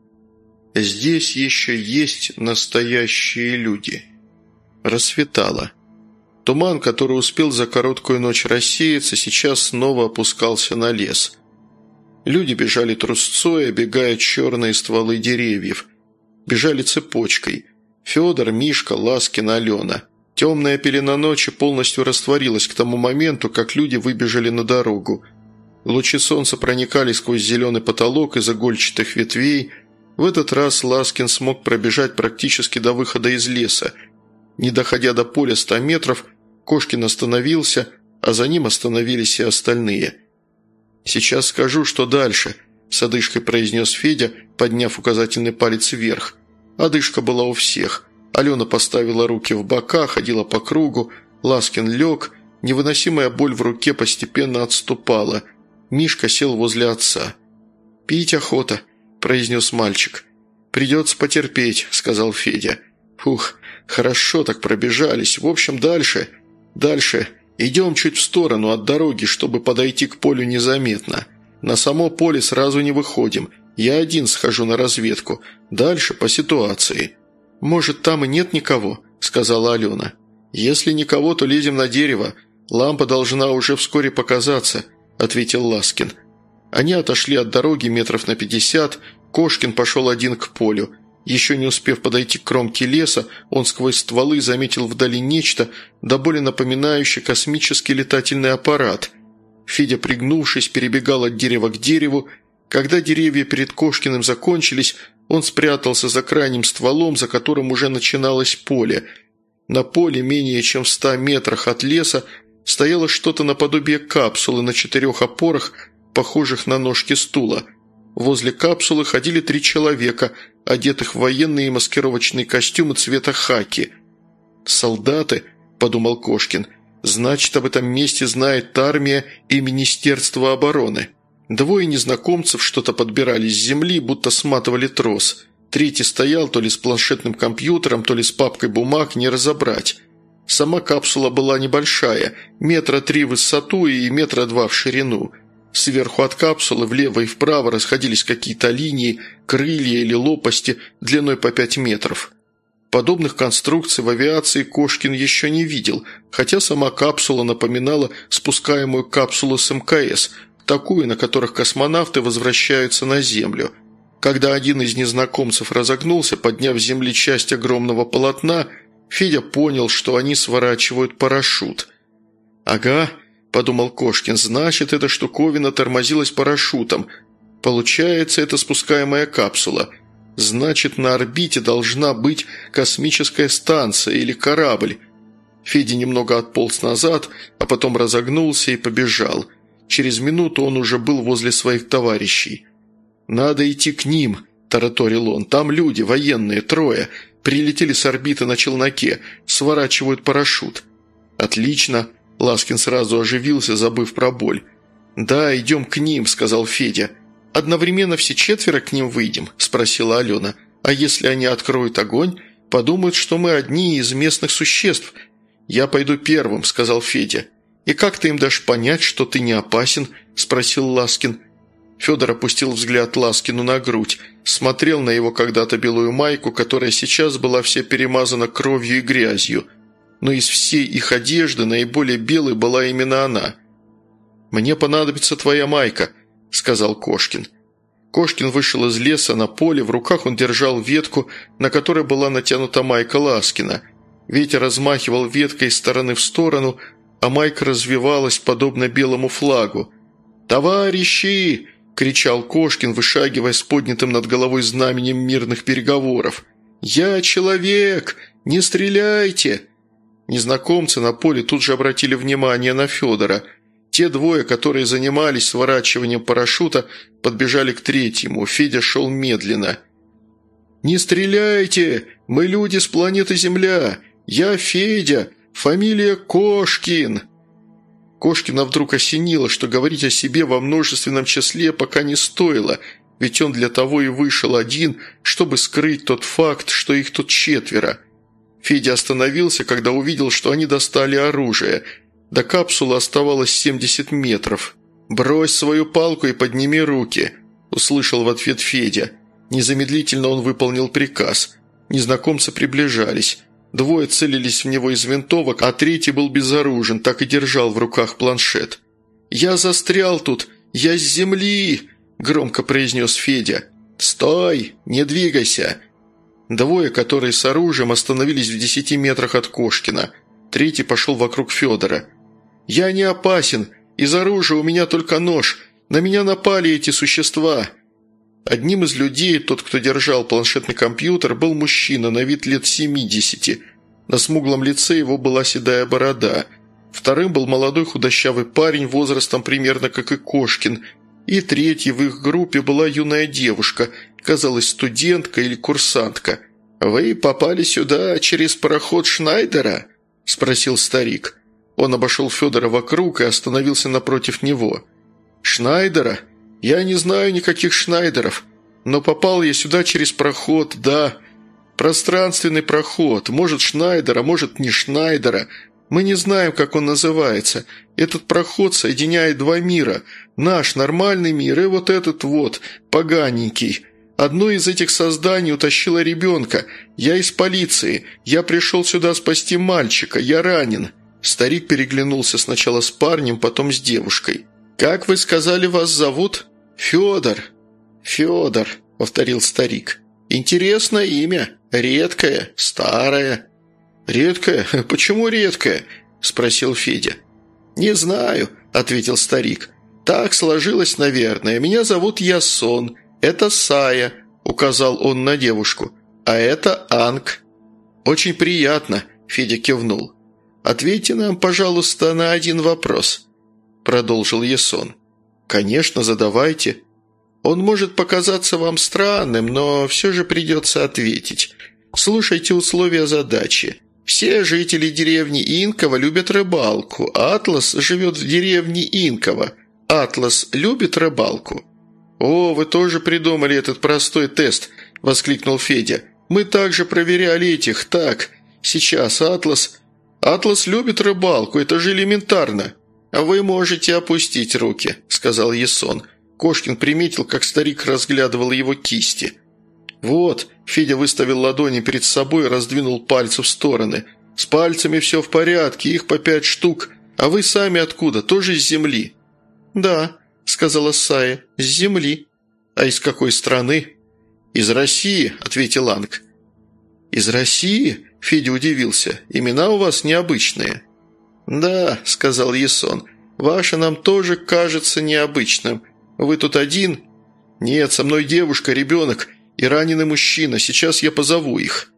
Здесь еще есть настоящие люди. Рассветало. Туман, который успел за короткую ночь рассеяться, сейчас снова опускался на лес. Люди бежали трусцой, обегая черные стволы деревьев. Бежали цепочкой. Федор, Мишка, Ласкин, Алена. Темная пелена ночи полностью растворилась к тому моменту, как люди выбежали на дорогу. Лучи солнца проникали сквозь зеленый потолок из игольчатых ветвей, В этот раз Ласкин смог пробежать практически до выхода из леса. Не доходя до поля 100 метров, Кошкин остановился, а за ним остановились и остальные. «Сейчас скажу, что дальше», – с одышкой произнес Федя, подняв указательный палец вверх. Одышка была у всех. Алена поставила руки в бока, ходила по кругу, Ласкин лег, невыносимая боль в руке постепенно отступала. Мишка сел возле отца. «Пить охота», – произнес мальчик. «Придется потерпеть», – сказал Федя. «Фух, хорошо так пробежались. В общем, дальше. Идем чуть в сторону от дороги, чтобы подойти к полю незаметно. На само поле сразу не выходим. Я один схожу на разведку. Дальше по ситуации». «Может, там и нет никого?» – сказала Алена. «Если никого, то лезем на дерево. Лампа должна уже вскоре показаться», – ответил Ласкин. Они отошли от дороги метров на 50. Кошкин пошел один к полю. Еще не успев подойти к кромке леса, он сквозь стволы заметил вдали нечто, до боли напоминающее космический летательный аппарат. Федя, пригнувшись, перебегал от дерева к дереву. Когда деревья перед Кошкиным закончились, он спрятался за крайним стволом, за которым уже начиналось поле. На поле, менее чем в 100 метрах от леса, стояло что-то наподобие капсулы на 4 опорах, похожих на ножки стула. Возле капсулы ходили 3 человека, одетых в военные и маскировочные костюмы цвета хаки. «Солдаты», – подумал Кошкин, – «значит, об этом месте знает армия и Министерство обороны». 2 незнакомцев что-то подбирали с земли, будто сматывали трос. 3 стоял то ли с планшетным компьютером, то ли с папкой бумаг, не разобрать. Сама капсула была небольшая, 3 метра в высоту и 2 метра в ширину. Сверху от капсулы влево и вправо расходились какие-то линии, крылья или лопасти длиной по 5 метров. Подобных конструкций в авиации Кошкин еще не видел, хотя сама капсула напоминала спускаемую капсулу с МКС, такую, на которых космонавты возвращаются на Землю. Когда один из незнакомцев разогнулся, подняв с земли часть огромного полотна, Федя понял, что они сворачивают парашют. «Ага», – подумал Кошкин, – «значит, эта штуковина тормозилась парашютом. Получается, это спускаемая капсула. Значит, на орбите должна быть космическая станция или корабль». Федя немного отполз назад, а потом разогнулся и побежал. Через минуту он уже был возле своих товарищей. «Надо идти к ним», – тараторил он. «Там люди, военные, 3. Прилетели с орбиты на челноке, сворачивают парашют». «Отлично», – Ласкин сразу оживился, забыв про боль. «Да, идем к ним», – сказал Федя. «Одновременно все 4 к ним выйдем?» – спросила Алена. «А если они откроют огонь, подумают, что мы одни из местных существ». «Я пойду первым», – сказал Федя. «И как ты им дашь понять, что ты не опасен?» – спросил Ласкин. Федор опустил взгляд Ласкину на грудь, смотрел на его когда-то белую майку, которая сейчас была вся перемазана кровью и грязью. Но из всей их одежды наиболее белой была именно она. «Мне понадобится твоя майка», – сказал Кошкин. Кошкин вышел из леса на поле, в руках он держал ветку, на которой была натянута майка Ласкина. Ветер размахивал веткой из стороны в сторону, а майка развивалась, подобно белому флагу. «Товарищи!» – кричал Кошкин, вышагивая с поднятым над головой знаменем мирных переговоров. «Я человек! Не стреляйте!» Незнакомцы на поле тут же обратили внимание на Федора. Те 2, которые занимались сворачиванием парашюта, подбежали к 3-му. Федя шел медленно. «Не стреляйте! Мы люди с планеты Земля! Я Федя! Фамилия Кошкин!» Кошкина вдруг осенило, что говорить о себе во множественном числе пока не стоило, ведь он для того и вышел один, чтобы скрыть тот факт, что их тут 4. Федя остановился, когда увидел, что они достали оружие. До капсулы оставалось 70 метров. «Брось свою палку и подними руки», – услышал в ответ Федя. Незамедлительно он выполнил приказ. Незнакомцы приближались. 2 целились в него из винтовок, а 3 был безоружен, так и держал в руках планшет. «Я застрял тут! Я с земли!» – громко произнес Федя. «Стой! Не двигайся!» 2, которые с оружием, остановились в 10 метрах от Кошкина. 3 пошел вокруг Федора. «Я не опасен! Из оружия у меня только нож! На меня напали эти существа!» Одним из людей, тот, кто держал планшетный компьютер, был мужчина на вид лет 70. На смуглом лице его была седая борода. Вторым был молодой худощавый парень возрастом примерно как и Кошкин. И третий в их группе была юная девушка, казалось, студентка или курсантка. «Вы попали сюда через пароход Шнайдера?» – спросил старик. Он обошел Федора вокруг и остановился напротив него. «Шнайдера? Я не знаю никаких Шнайдеров, но попал я сюда через проход, да. Пространственный проход, может Шнайдера, может не Шнайдера. Мы не знаем, как он называется. Этот проход соединяет два мира. Наш нормальный мир и вот этот вот, поганенький. Одно из этих созданий утащило ребенка. Я из полиции. Я пришел сюда спасти мальчика. Я ранен». Старик переглянулся сначала с парнем, потом с девушкой. «Как вы сказали, вас зовут?» «Федор». «Федор», — повторил старик. «Интересное имя. Редкое, старое». «Редкое? Почему редкое?» – спросил Федя. «Не знаю», – ответил старик. «Так сложилось, наверное. Меня зовут Ясон. Это Сая», – указал он на девушку. «А это Анг». «Очень приятно», – Федя кивнул. «Ответьте нам, пожалуйста, на один вопрос», – продолжил Ясон. «Конечно, задавайте. Он может показаться вам странным, но все же придется ответить. Слушайте условия задачи. Все жители деревни Инково любят рыбалку. Атлас живет в деревне Инково. Атлас любит рыбалку». «О, вы тоже придумали этот простой тест», – воскликнул Федя. «Мы также проверяли этих. Так, сейчас Атлас любит рыбалку, это же элементарно». «Вы можете опустить руки», – сказал Ясон. Кошкин приметил, как старик разглядывал его кисти. «Вот», – Федя выставил ладони перед собой и раздвинул пальцы в стороны. «С пальцами все в порядке, их по 5 штук. А вы сами откуда? Тоже с земли?» «Да», – сказала Сая, – «с земли». «А из какой страны?» «Из России», – ответил Анг. «Из России?» – Федя удивился. «Имена у вас необычные». «Да», – сказал Ясон, – «ваше нам тоже кажется необычным. Вы тут один?» «Нет, со мной девушка, ребенок и раненый мужчина. Сейчас я позову их».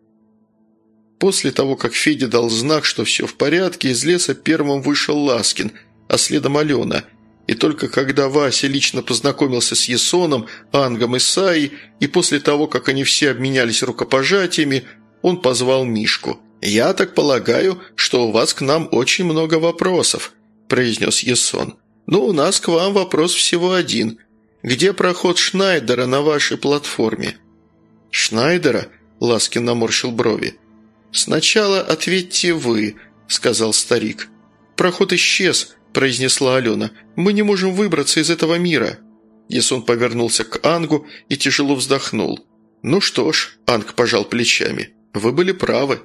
После того, как Федя дал знак, что все в порядке, из леса первым вышел Ласкин, а следом Алена. И только когда Вася лично познакомился с Ясоном, Ангом и Саей, и после того, как они все обменялись рукопожатиями, он позвал Мишку. «Я так полагаю, что у вас к нам очень много вопросов», – произнес Ясон. «Но у нас к вам вопрос всего один. Где проход Шнайдера на вашей платформе?» «Шнайдера?» – Ласкин наморщил брови. «Сначала ответьте вы», – сказал старик. «Проход исчез», – произнесла Алена. «Мы не можем выбраться из этого мира». Ясон повернулся к Ангу и тяжело вздохнул. «Ну что ж», – Анг пожал плечами, – «вы были правы».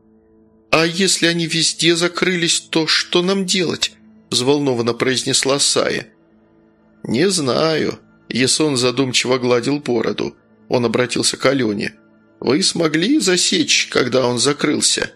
«А если они везде закрылись, то что нам делать?» – взволнованно произнесла Сая. «Не знаю», – Ясон задумчиво гладил бороду. Он обратился к Алене. «Вы смогли засечь, когда он закрылся?»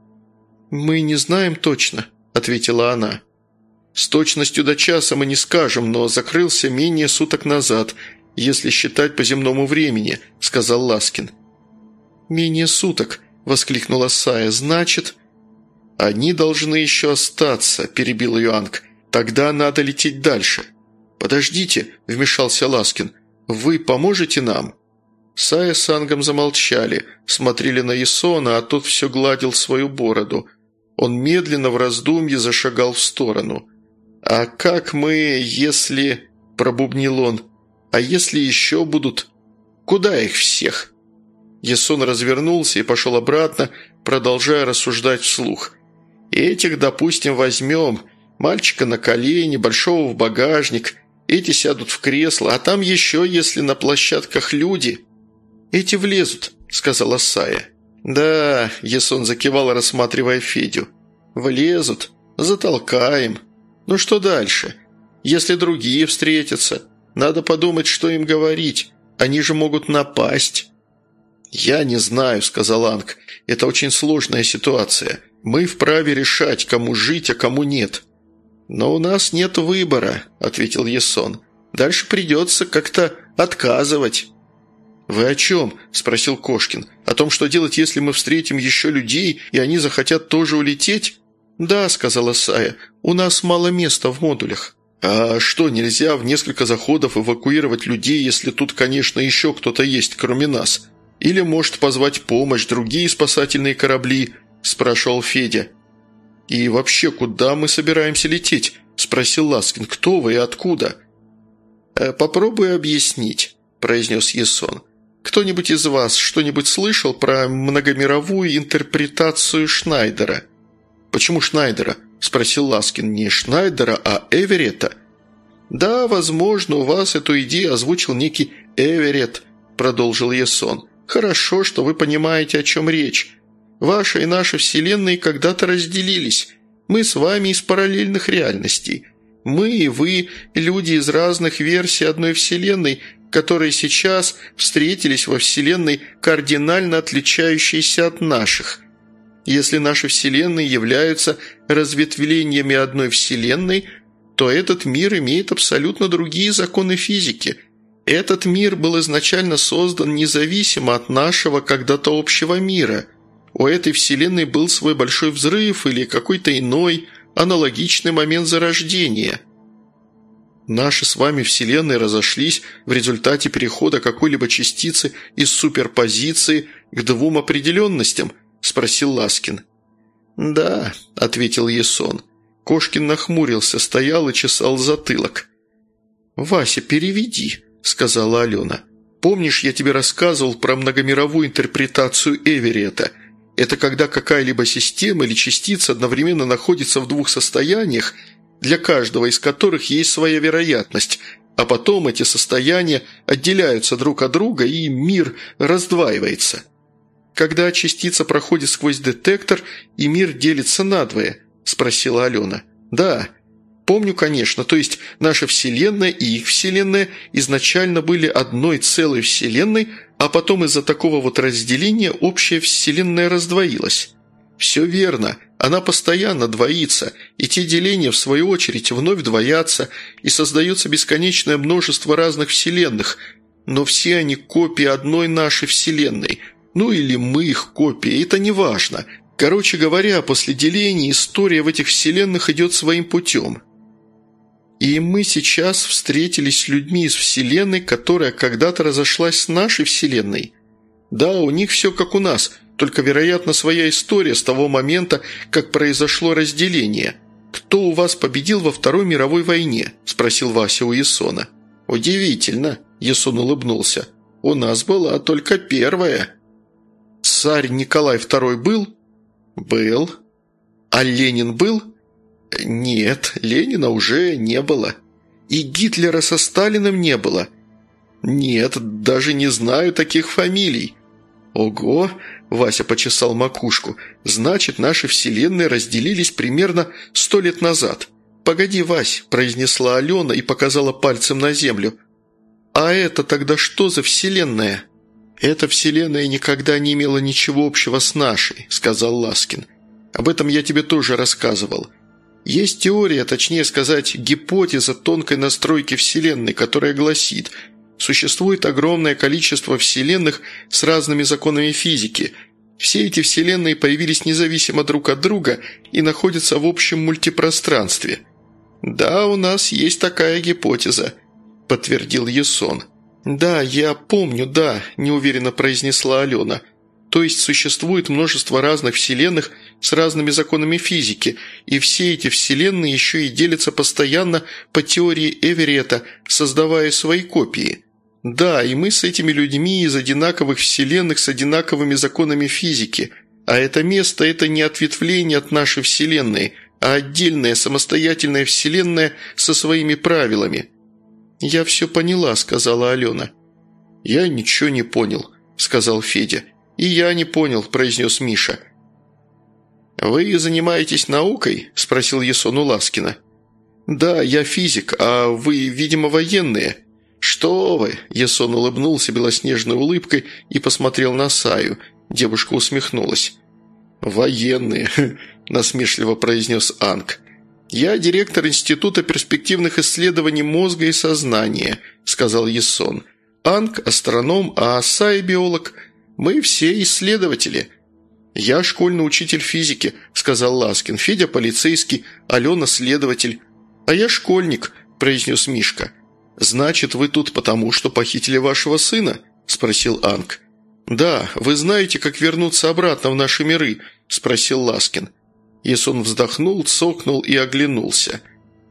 «Мы не знаем точно», – ответила она. «С точностью до часа мы не скажем, но закрылся менее суток назад, если считать по земному времени», – сказал Ласкин. «Менее суток», – воскликнула Сая. «Значит...» «Они должны еще остаться», – перебил ее Анг. «Тогда надо лететь дальше». «Подождите», – вмешался Ласкин. «Вы поможете нам?» Сая с Ангом замолчали, смотрели на Ясона, а тот все гладил свою бороду. Он медленно в раздумье зашагал в сторону. «А как мы, если...» – пробубнил он. «А если еще будут...» «Куда их всех?» Ясон развернулся и пошел обратно, продолжая рассуждать вслух. «Этих, допустим, возьмем. Мальчика на колени, большого в багажник. Эти сядут в кресло, а там еще, если на площадках люди...» «Эти влезут», – сказала Сая. «Да», – Ясон закивал, рассматривая Федю. «Влезут. Затолкаем. Ну что дальше? Если другие встретятся, надо подумать, что им говорить. Они же могут напасть». «Я не знаю», – сказал Анг. «Это очень сложная ситуация. Мы вправе решать, кому жить, а кому нет». «Но у нас нет выбора», – ответил Ясон. Дальше придется как-то отказывать». «Вы о чем?» – спросил Кошкин. «О том, что делать, если мы встретим еще людей, и они захотят тоже улететь?» «Да», – сказала Сая, – «у нас мало места в модулях». «А что, нельзя в несколько заходов эвакуировать людей, если тут, конечно, еще кто-то есть, кроме нас? Или, может, позвать помощь, другие спасательные корабли?» – спрашивал Федя. «И вообще, куда мы собираемся лететь?» – спросил Ласкин. «Кто вы и откуда?» «Попробую объяснить», – произнес Ессон. «Кто-нибудь из вас что-нибудь слышал про многомировую интерпретацию Шнайдера?» «Почему Шнайдера?» – спросил Ласкин. «Не Шнайдера, а Эверетта». «Да, возможно, у вас эту идею озвучил некий Эверетт», – продолжил Ессон. «Хорошо, что вы понимаете, о чем речь. Ваша и наша вселенные когда-то разделились. Мы с вами из параллельных реальностей. Мы и вы – люди из разных версий одной вселенной, которые сейчас встретились во вселенной, кардинально отличающейся от наших. Если наши вселенные являются разветвлениями одной вселенной, то этот мир имеет абсолютно другие законы физики. Этот мир был изначально создан независимо от нашего когда-то общего мира. У этой вселенной был свой большой взрыв или какой-то иной, аналогичный момент зарождения. Наши с вами вселенные разошлись в результате перехода какой-либо частицы из суперпозиции к двум определенностям –– спросил Ласкин. «Да», – ответил Ессон. Кошкин нахмурился, стоял и чесал затылок. «Вася, переведи», – сказала Алена. «Помнишь, я тебе рассказывал про многомировую интерпретацию Эверетта? Это когда какая-либо система или частица одновременно находится в двух состояниях, для каждого из которых есть своя вероятность, а потом эти состояния отделяются друг от друга и мир раздваивается. Когда частица проходит сквозь детектор и мир делится надвое?» – спросила Алена. «Да, помню, конечно, то есть наша вселенная и их вселенная изначально были одной целой вселенной, а потом из-за такого вот разделения общая вселенная раздвоилась». «Все верно, она постоянно двоится, и те деления, в свою очередь, вновь двоятся, и создается бесконечное множество разных вселенных, но все они копии одной нашей вселенной». Ну или мы их копии, это не важно. Короче говоря, после деления история в этих вселенных идет своим путем. И мы сейчас встретились с людьми из вселенной, которая когда-то разошлась с нашей вселенной. Да, у них все как у нас, только, вероятно, своя история с того момента, как произошло разделение. «Кто у вас победил во Второй мировой войне?» – спросил Вася у Ессона. «Удивительно», – Ессон улыбнулся. «У нас была только первая». «Царь Николай II был?» «Был». «А Ленин был?» «Нет, Ленина уже не было». «И Гитлера со Сталиным не было?» «Нет, даже не знаю таких фамилий». «Ого!» – Вася почесал макушку. «Значит, наши вселенные разделились примерно 100 лет назад». «Погоди, Вась», – произнесла Алена и показала пальцем на землю. «А это тогда что за вселенная?» «Эта вселенная никогда не имела ничего общего с нашей», – сказал Ласкин. «Об этом я тебе тоже рассказывал. Есть теория, точнее сказать, гипотеза тонкой настройки вселенной, которая гласит, существует огромное количество вселенных с разными законами физики. Все эти вселенные появились независимо друг от друга и находятся в общем мультипространстве». «Да, у нас есть такая гипотеза», – подтвердил Ессон. «Да, я помню, да», – неуверенно произнесла Алена. «То есть существует множество разных вселенных с разными законами физики, и все эти вселенные еще и делятся постоянно по теории Эверетта, создавая свои копии. Да, и мы с этими людьми из одинаковых вселенных с одинаковыми законами физики, а это место – это не ответвление от нашей вселенной, а отдельная самостоятельная вселенная со своими правилами». «Я все поняла», – сказала Алена. «Я ничего не понял», – сказал Федя. «И я не понял», – произнес Миша. «Вы занимаетесь наукой?» – спросил Ессон у Ласкина. «Да, я физик, а вы, видимо, военные». «Что вы?» – Ессон улыбнулся белоснежной улыбкой и посмотрел на Саю. Девушка усмехнулась. «Военные», – насмешливо произнес Анг. «Я директор Института перспективных исследований мозга и сознания», – сказал Ессон. «Анг – астроном, а Асай – биолог. Мы все исследователи». «Я школьный учитель физики», – сказал Ласкин. «Федя – полицейский, Алена – следователь». «А я школьник», – произнес Мишка. «Значит, вы тут потому, что похитили вашего сына?» – спросил Анг. «Да, вы знаете, как вернуться обратно в наши миры?» – спросил Ласкин. Ессон вздохнул, цокнул и оглянулся.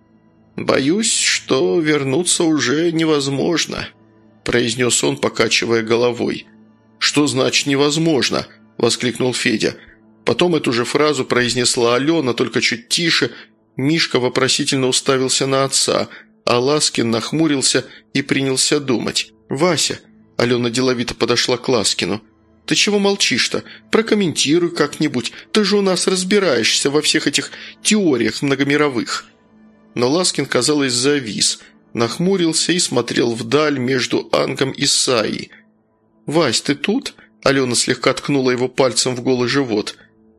«Боюсь, что вернуться уже невозможно», – произнес он, покачивая головой. «Что значит невозможно?» – воскликнул Федя. Потом эту же фразу произнесла Алена, только чуть тише. Мишка вопросительно уставился на отца, а Ласкин нахмурился и принялся думать. «Вася», – Алена деловито подошла к Ласкину, – «ты чего молчишь-то? Прокомментируй как-нибудь. Ты же у нас разбираешься во всех этих теориях многомировых». Но Ласкин, казалось, завис, нахмурился и смотрел вдаль между Ангом и Саей. «Вась, ты тут?» – Алена слегка ткнула его пальцем в голый живот.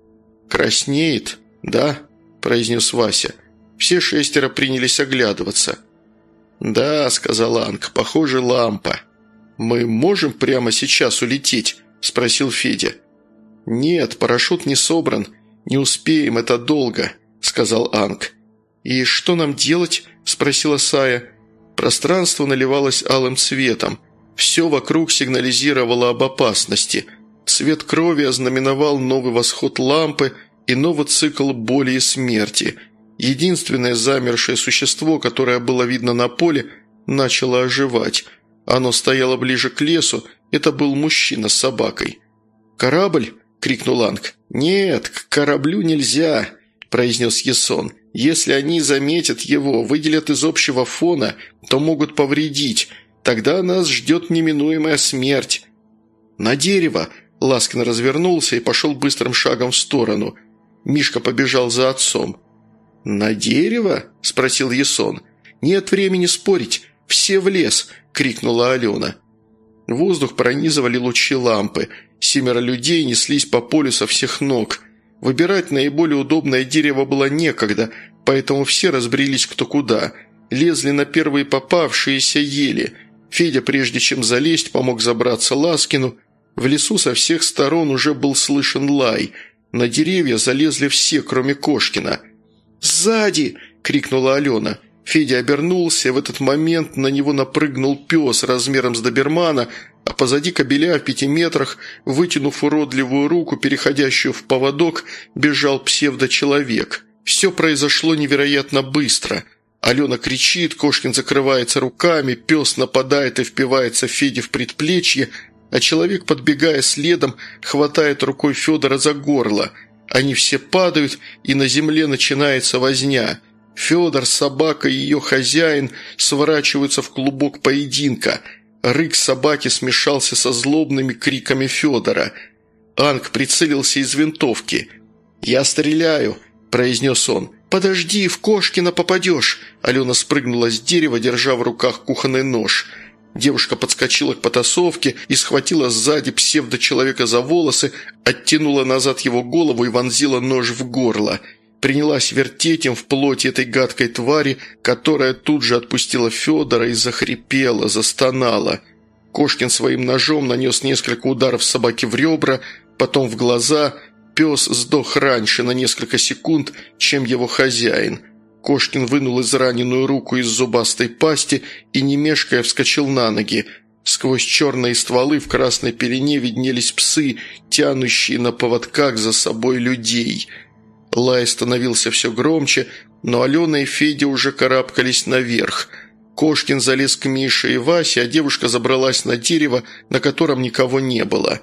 «Краснеет, да?» – произнес Вася. Все 6 принялись оглядываться. «Да», – сказал Анг, – «похоже, лампа». «Мы можем прямо сейчас улететь?» – спросил Федя. «Нет, парашют не собран. Не успеем, это долго», – сказал Анг. «И что нам делать?» – спросила Сая. Пространство наливалось алым цветом. Все вокруг сигнализировало об опасности. Цвет крови ознаменовал новый восход лампы и новый цикл боли и смерти. Единственное замершее существо, которое было видно на поле, начало оживать. Оно стояло ближе к лесу. Это был мужчина с собакой. «Корабль?» – крикнул Анг. «Нет, к кораблю нельзя», – произнес Ессон. «Если они заметят его, выделят из общего фона, то могут повредить. Тогда нас ждет неминуемая смерть». «На дерево!» – Ласкин развернулся и пошел быстрым шагом в сторону. Мишка побежал за отцом. «На дерево?» – спросил Ессон. «Нет времени спорить. Все в лес!» – крикнула Алена. Воздух пронизывали лучи лампы. 7 людей неслись по полю со всех ног. Выбирать наиболее удобное дерево было некогда, поэтому все разбрелись кто куда. Лезли на первые попавшиеся ели. Федя, прежде чем залезть, помог забраться Ласкину. В лесу со всех сторон уже был слышен лай. На деревья залезли все, кроме Кошкина. «Сзади!» – крикнула Алена. Федя обернулся, и в этот момент на него напрыгнул пес размером с добермана, а позади кобеля в 5 метрах, вытянув уродливую руку, переходящую в поводок, бежал псевдочеловек. Все произошло невероятно быстро. Алена кричит, Кошкин закрывается руками, пес нападает и впивается Феде в предплечье, а человек, подбегая следом, хватает рукой Федора за горло. Они все падают, и на земле начинается возня. Федор, собака и ее хозяин сворачиваются в клубок поединка. Рык собаки смешался со злобными криками Федора. Анг прицелился из винтовки. «Я стреляю», – произнес он. «Подожди, в Кошкина попадешь!» Алена спрыгнула с дерева, держа в руках кухонный нож. Девушка подскочила к потасовке и схватила сзади псевдочеловека за волосы, оттянула назад его голову и вонзила нож в горло. Принялась вертеть им в плоти этой гадкой твари, которая тут же отпустила Федора и захрипела, застонала. Кошкин своим ножом нанес несколько ударов собаке в ребра, потом в глаза. Пес сдох раньше на несколько секунд, чем его хозяин. Кошкин вынул израненную руку из зубастой пасти и, не мешкая, вскочил на ноги. Сквозь черные стволы в красной пелене виднелись псы, тянущие на поводках за собой людей. Лай становился все громче, но Алена и Федя уже карабкались наверх. Кошкин залез к Мише и Васе, а девушка забралась на дерево, на котором никого не было.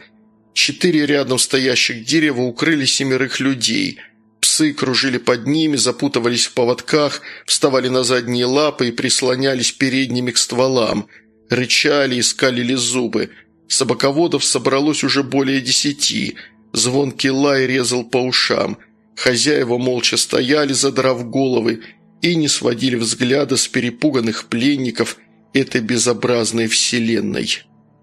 4 рядом стоящих дерева укрыли 7 людей. Псы кружили под ними, запутывались в поводках, вставали на задние лапы и прислонялись передними к стволам. Рычали и скалили зубы. Собаководов собралось уже более 10. Звонкий лай резал по ушам. Хозяева молча стояли, задрав головы, и не сводили взгляда с перепуганных пленников этой безобразной вселенной.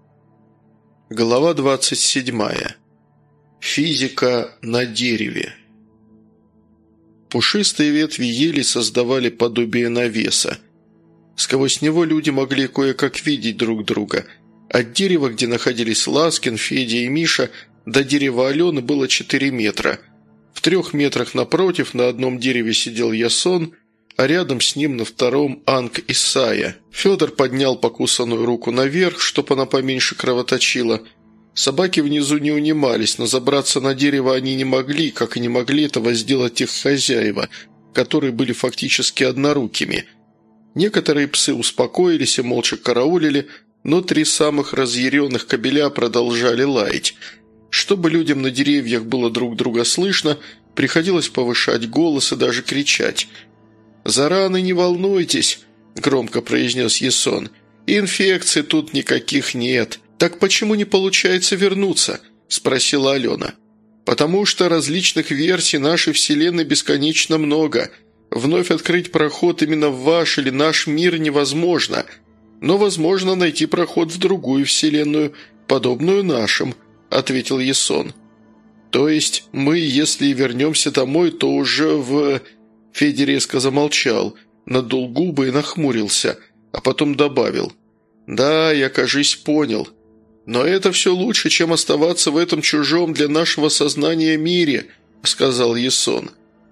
Глава 27. Физика на дереве. Пушистые ветви ели создавали подобие навеса. Сквозь него люди могли кое-как видеть друг друга. От дерева, где находились Ласкин, Федя и Миша, до дерева Алены было 4 метра. В 3 метрах напротив на одном дереве сидел Ясон, а рядом с ним на втором Анг и Сая. Федор поднял покусанную руку наверх, чтоб она поменьше кровоточила. Собаки внизу не унимались, но забраться на дерево они не могли, как и не могли этого сделать их хозяева, которые были фактически однорукими. Некоторые псы успокоились и молча караулили, но 3 самых разъяренных кобеля продолжали лаять. Чтобы людям на деревьях было друг друга слышно, приходилось повышать голос и даже кричать. «За раны не волнуйтесь», – громко произнес Ясон. «Инфекций тут никаких нет». «Так почему не получается вернуться?» – спросила Алена. «Потому что различных версий нашей Вселенной бесконечно много. Вновь открыть проход именно в ваш или наш мир невозможно, но возможно найти проход в другую Вселенную, подобную нашим», – ответил Ясон. «То есть мы, если и вернемся домой, то уже в...» Федя резко замолчал, надул губы и нахмурился, а потом добавил. «Да, я, кажись, понял. Но это все лучше, чем оставаться в этом чужом для нашего сознания мире», – сказал Ясон.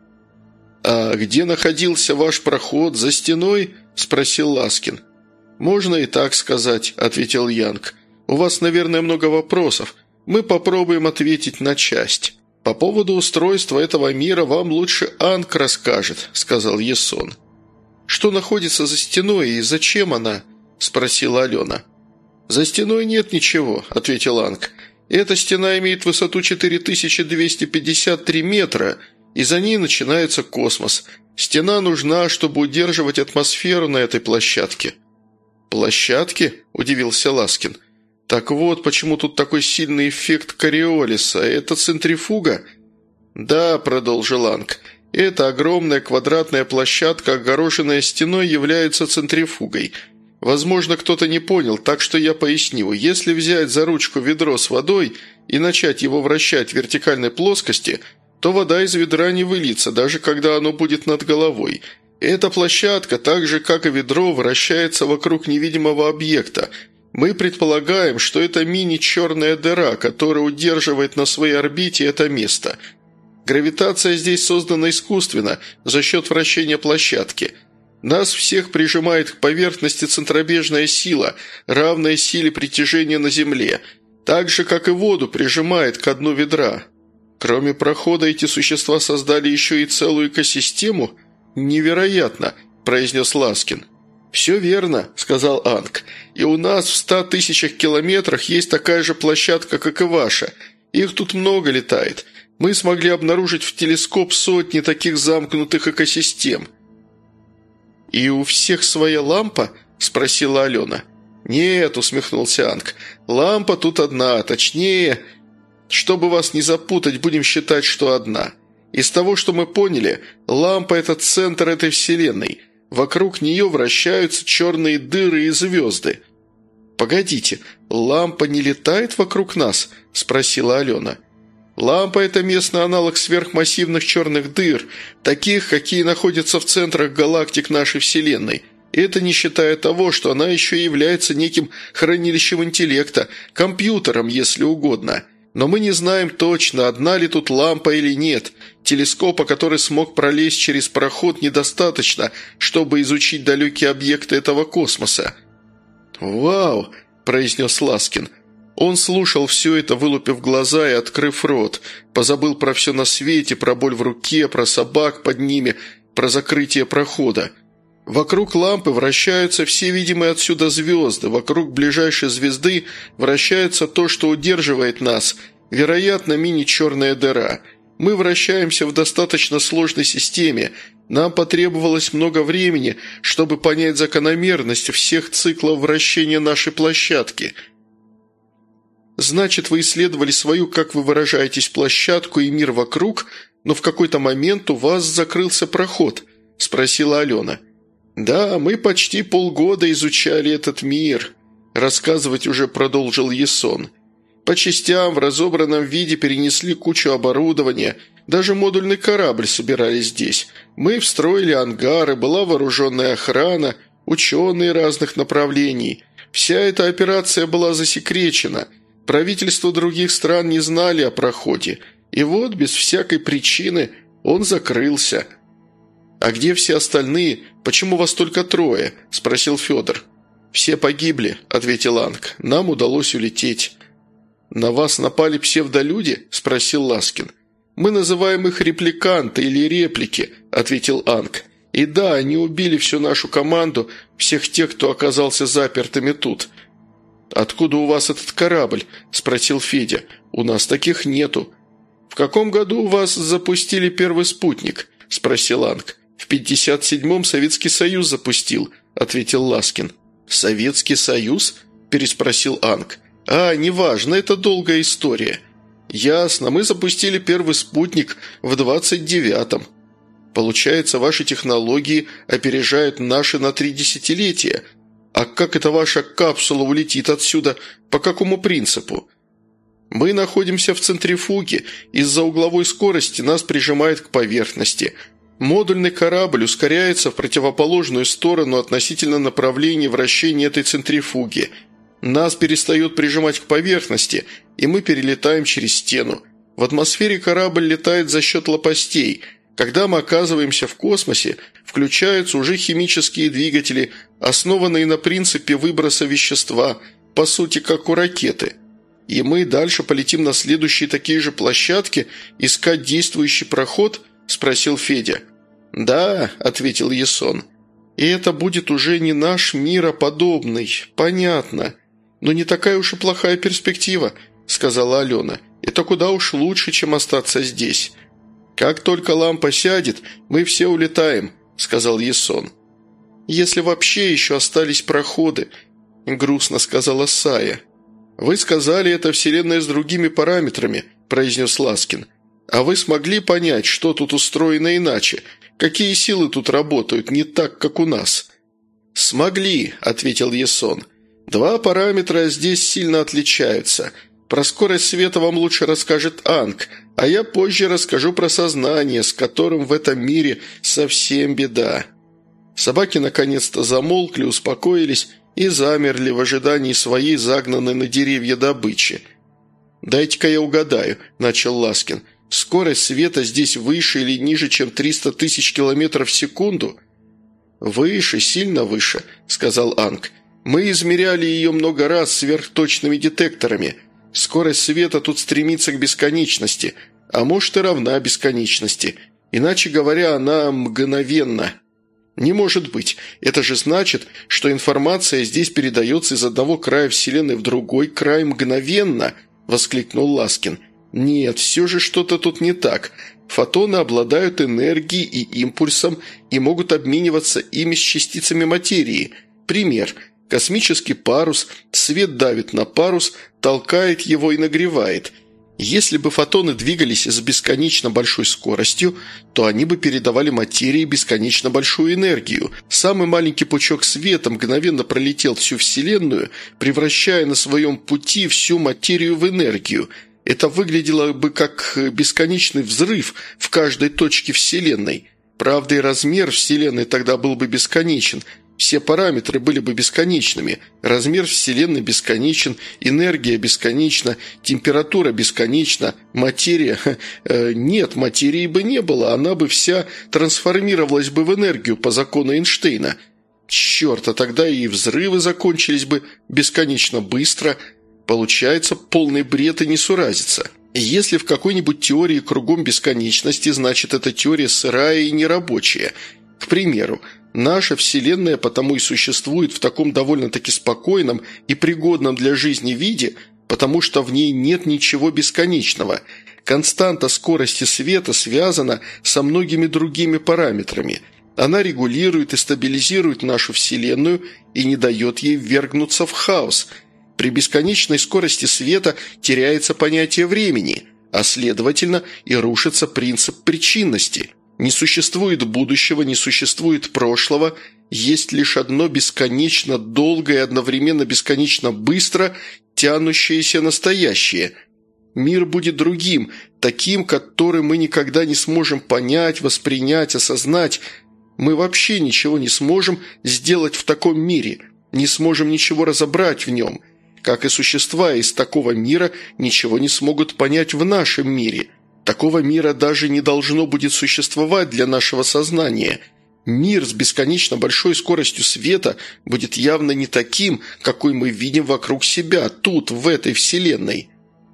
«А где находился ваш проход? За стеной?» – спросил Ласкин. «Можно и так сказать», – ответил Янг. «У вас, наверное, много вопросов. Мы попробуем ответить на часть». «По поводу устройства этого мира вам лучше Анг расскажет», – сказал Ясон. «Что находится за стеной и зачем она?» – спросила Алена. «За стеной нет ничего», – ответил Анг. «Эта стена имеет высоту 4253 метра, и за ней начинается космос. Стена нужна, чтобы удерживать атмосферу на этой площадке». «Площадке?» – удивился Ласкин. «Так вот, почему тут такой сильный эффект Кориолиса? Это центрифуга?» «Да», – продолжил Анг. «Эта огромная квадратная площадка, огороженная стеной, является центрифугой. Возможно, кто-то не понял, так что я поясню. Если взять за ручку ведро с водой и начать его вращать в вертикальной плоскости, то вода из ведра не выльется, даже когда оно будет над головой. Эта площадка, так же как и ведро, вращается вокруг невидимого объекта. Мы предполагаем, что это мини-черная дыра, которая удерживает на своей орбите это место. Гравитация здесь создана искусственно, за счет вращения площадки. Нас всех прижимает к поверхности центробежная сила, равная силе притяжения на Земле, так же, как и воду прижимает к дну ведра. Кроме прохода, эти существа создали еще и целую экосистему? Невероятно», – произнес Ласкин. «Все верно», – сказал Анг. «И у нас в 100 000 километрах есть такая же площадка, как и ваша. Их тут много летает. Мы смогли обнаружить в телескоп сотни таких замкнутых экосистем». «И у всех своя лампа?» – спросила Алена. «Нет», – усмехнулся Анг. «Лампа тут одна, точнее, чтобы вас не запутать, будем считать, что одна. Из того, что мы поняли, лампа – это центр этой вселенной». Вокруг нее вращаются черные дыры и звезды». «Погодите, лампа не летает вокруг нас?» – спросила Алена. «Лампа – это местный аналог сверхмассивных черных дыр, таких, какие находятся в центрах галактик нашей Вселенной. Это не считая того, что она еще и является неким хранилищем интеллекта, компьютером, если угодно. Но мы не знаем точно, одна ли тут лампа или нет. Телескопа, который смог пролезть через проход, недостаточно, чтобы изучить далекие объекты этого космоса». «Вау!» – произнес Ласкин. Он слушал все это, вылупив глаза и открыв рот. Позабыл про все на свете, про боль в руке, про собак под ними, про закрытие прохода. Вокруг лампы вращаются все видимые отсюда звезды, вокруг ближайшей звезды вращается то, что удерживает нас, вероятно, мини-черная дыра. Мы вращаемся в достаточно сложной системе, нам потребовалось много времени, чтобы понять закономерность всех циклов вращения нашей площадки». «Значит, вы исследовали свою, как вы выражаетесь, площадку и мир вокруг, но в какой-то момент у вас закрылся проход?» – спросила Алена. «Да, мы почти полгода изучали этот мир», – рассказывать уже продолжил Ясон. По частям в разобранном виде перенесли кучу оборудования. Даже модульный корабль собирали здесь. Мы встроили ангары, была вооруженная охрана, ученые разных направлений. Вся эта операция была засекречена. Правительства других стран не знали о проходе. И вот, без всякой причины, он закрылся. «А где все остальные? Почему вас только трое?» – спросил Федор. «Все погибли», – ответил Анг. «Нам удалось улететь». «На вас напали псевдолюди?» – спросил Ласкин. «Мы называем их репликанты или реплики», – ответил Анг. «И да, они убили всю нашу команду, всех тех, кто оказался запертыми тут». «Откуда у вас этот корабль?» – спросил Федя. «У нас таких нету». «В каком году у вас запустили первый спутник?» – спросил Анг. «В 57-м Советский Союз запустил», – ответил Ласкин. «Советский Союз?» – переспросил Анг. «А, неважно, это долгая история». «Ясно, мы запустили первый спутник в 29-м. Получается, ваши технологии опережают наши на 3 десятилетия. А как эта ваша капсула улетит отсюда? По какому принципу?» «Мы находимся в центрифуге. Из-за угловой скорости нас прижимает к поверхности. Модульный корабль ускоряется в противоположную сторону относительно направления вращения этой центрифуги. Нас перестает прижимать к поверхности, и мы перелетаем через стену. В атмосфере корабль летает за счет лопастей. Когда мы оказываемся в космосе, включаются уже химические двигатели, основанные на принципе выброса вещества, по сути, как у ракеты. И мы дальше полетим на следующие такие же площадки искать действующий проход?» – спросил Федя. «Да», – ответил Ясон. «И это будет уже не наш мироподобный, понятно. Но не такая уж и плохая перспектива», – сказала Алена. «Это куда уж лучше, чем остаться здесь. Как только лампа сядет, мы все улетаем», – сказал Ясон. «Если вообще еще остались проходы», – грустно сказала Сая. «Вы сказали, это вселенная с другими параметрами», – произнес Ласкин. «А вы смогли понять, что тут устроено иначе? Какие силы тут работают не так, как у нас?» «Смогли», – ответил Ясон. «Два параметра здесь сильно отличаются. Про скорость света вам лучше расскажет Анг, а я позже расскажу про сознание, с которым в этом мире совсем беда». Собаки наконец-то замолкли, успокоились и замерли в ожидании своей загнанной на деревья добычи. «Дайте-ка я угадаю», – начал Ласкин. «Скорость света здесь выше или ниже, чем 300 тысяч километров в секунду?» «Выше, сильно выше», – сказал Анг. «Мы измеряли ее много раз сверхточными детекторами. Скорость света тут стремится к бесконечности, а может и равна бесконечности. Иначе говоря, она мгновенна». «Не может быть. Это же значит, что информация здесь передается из одного края Вселенной в другой край мгновенно», – воскликнул Ласкин. «Нет, все же что-то тут не так. Фотоны обладают энергией и импульсом и могут обмениваться ими с частицами материи. Пример. Космический парус, свет давит на парус, толкает его и нагревает. Если бы фотоны двигались с бесконечно большой скоростью, то они бы передавали материи бесконечно большую энергию. Самый маленький пучок света мгновенно пролетел всю Вселенную, превращая на своем пути всю материю в энергию. Это выглядело бы как бесконечный взрыв в каждой точке Вселенной. Правда, и размер Вселенной тогда был бы бесконечен. Все параметры были бы бесконечными. Размер Вселенной бесконечен, энергия бесконечна, температура бесконечна, материя... Нет, материи бы не было, она бы вся трансформировалась бы в энергию по закону Эйнштейна. Черт, а тогда и взрывы закончились бы бесконечно быстро. Получается полный бред и несуразица. Если в какой-нибудь теории кругом бесконечности, значит, эта теория сырая и нерабочая. К примеру, наша Вселенная потому и существует в таком довольно-таки спокойном и пригодном для жизни виде, потому что в ней нет ничего бесконечного. Константа скорости света связана со многими другими параметрами. Она регулирует и стабилизирует нашу Вселенную и не дает ей ввергнуться в хаос. При бесконечной скорости света теряется понятие времени, а следовательно и рушится принцип причинности. Не существует будущего, не существует прошлого, есть лишь одно бесконечно долго и одновременно бесконечно быстро тянущееся настоящее. Мир будет другим, таким, который мы никогда не сможем понять, воспринять, осознать. Мы вообще ничего не сможем сделать в таком мире, не сможем ничего разобрать в нем, как и существа из такого мира ничего не смогут понять в нашем мире. Такого мира даже не должно будет существовать для нашего сознания. Мир с бесконечно большой скоростью света будет явно не таким, какой мы видим вокруг себя, тут, в этой вселенной.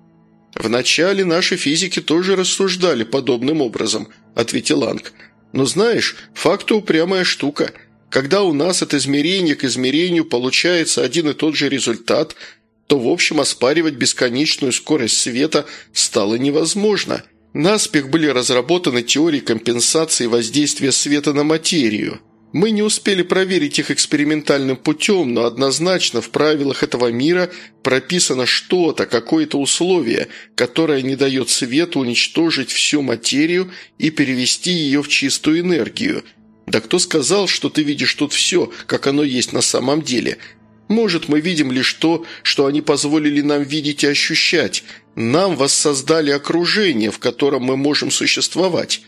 «Вначале наши физики тоже рассуждали подобным образом», – ответил Анг. «Но знаешь, факты упрямая штука. Когда у нас от измерения к измерению получается один и тот же результат, то в общем оспаривать бесконечную скорость света стало невозможно. Наспех были разработаны теории компенсации воздействия света на материю. Мы не успели проверить их экспериментальным путем, но однозначно в правилах этого мира прописано что-то, какое-то условие, которое не дает свету уничтожить всю материю и перевести ее в чистую энергию. Да кто сказал, что ты видишь тут все, как оно есть на самом деле? Может, мы видим лишь то, что они позволили нам видеть и ощущать. Нам воссоздали окружение, в котором мы можем существовать».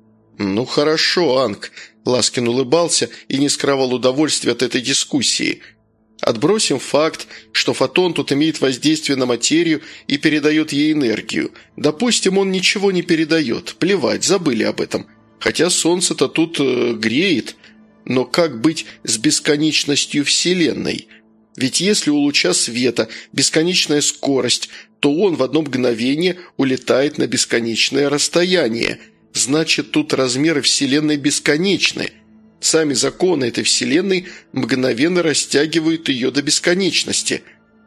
«Ну хорошо, Анг», – Ласкин улыбался и не скрывал удовольствия от этой дискуссии. «Отбросим факт, что фотон тут имеет воздействие на материю и передает ей энергию. Допустим, он ничего не передает. Плевать, забыли об этом. Хотя солнце-то тут греет. Но как быть с бесконечностью Вселенной? Ведь если у луча света бесконечная скорость, то он в одно мгновение улетает на бесконечное расстояние. Значит, тут размеры Вселенной бесконечны. Сами законы этой Вселенной мгновенно растягивают ее до бесконечности.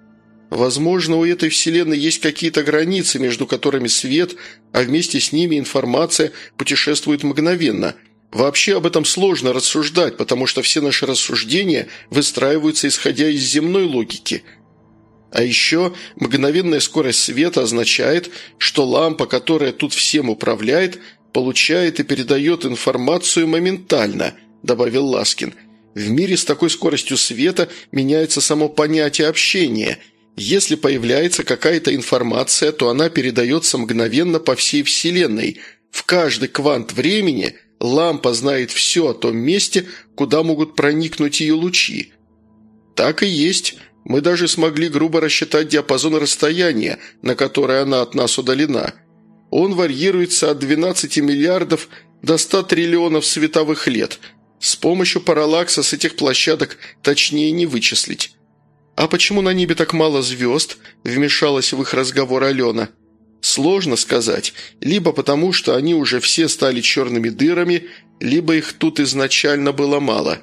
Возможно, у этой Вселенной есть какие-то границы, между которыми свет, а вместе с ними информация путешествует мгновенно. Вообще об этом сложно рассуждать, потому что все наши рассуждения выстраиваются исходя из земной логики. А еще мгновенная скорость света означает, что лампа, которая тут всем управляет, получает и передает информацию моментально», – добавил Ласкин. «В мире с такой скоростью света меняется само понятие общения. Если появляется какая-то информация, то она передается мгновенно по всей Вселенной. В каждый квант времени лампа знает все о том месте, куда могут проникнуть ее лучи». «Так и есть. Мы даже смогли грубо рассчитать диапазон расстояния, на которое она от нас удалена. Он варьируется от 12 миллиардов до 100 триллионов световых лет. С помощью параллакса с этих площадок точнее не вычислить». «А почему на небе так мало звезд?» – вмешалась в их разговор Алена. «Сложно сказать. Либо потому, что они уже все стали черными дырами, либо их тут изначально было мало».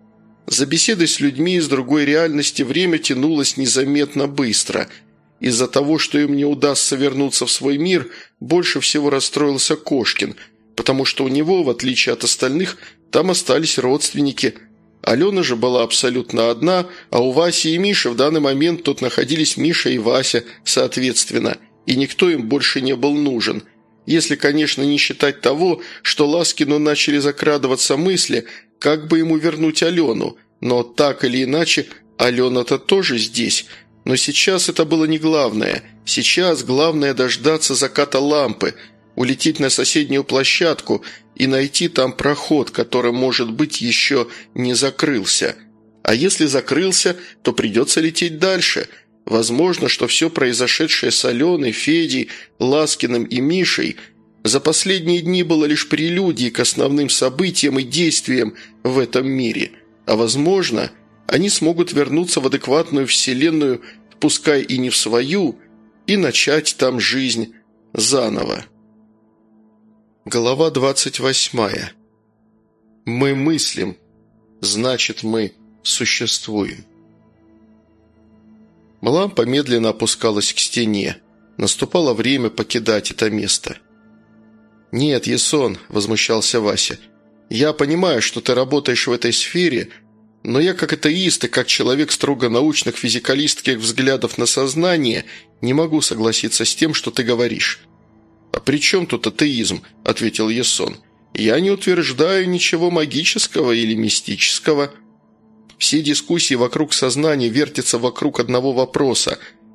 За беседой с людьми из другой реальности время тянулось незаметно быстро. Из-за того, что им не удастся вернуться в свой мир, больше всего расстроился Кошкин, потому что у него, в отличие от остальных, там остались родственники. Алена же была абсолютно одна, а у Васи и Миши в данный момент тут находились Миша и Вася, соответственно, и никто им больше не был нужен. Если, конечно, не считать того, что Ласкину начали закрадываться мысли, как бы ему вернуть Алену, но так или иначе Алена-то тоже здесь. Но сейчас это было не главное. Сейчас главное дождаться заката лампы, улететь на соседнюю площадку и найти там проход, который, может быть, еще не закрылся. А если закрылся, то придется лететь дальше. Возможно, что все произошедшее с Аленой, Федей, Ласкиным и Мишей за последние дни было лишь прелюдией к основным событиям и действиям в этом мире. А возможно, они смогут вернуться в адекватную вселенную, пускай и не в свою, и начать там жизнь заново. Глава 28. Мы мыслим, значит, мы существуем. Лампа медленно опускалась к стене. Наступало время покидать это место. «Нет, Ясон», – возмущался Вася, – «я понимаю, что ты работаешь в этой сфере, но я как атеист и как человек строго научных физикалистских взглядов на сознание не могу согласиться с тем, что ты говоришь». «А при чем тут атеизм?» – ответил Ясон. «Я не утверждаю ничего магического или мистического. Все дискуссии вокруг сознания вертятся вокруг одного вопроса.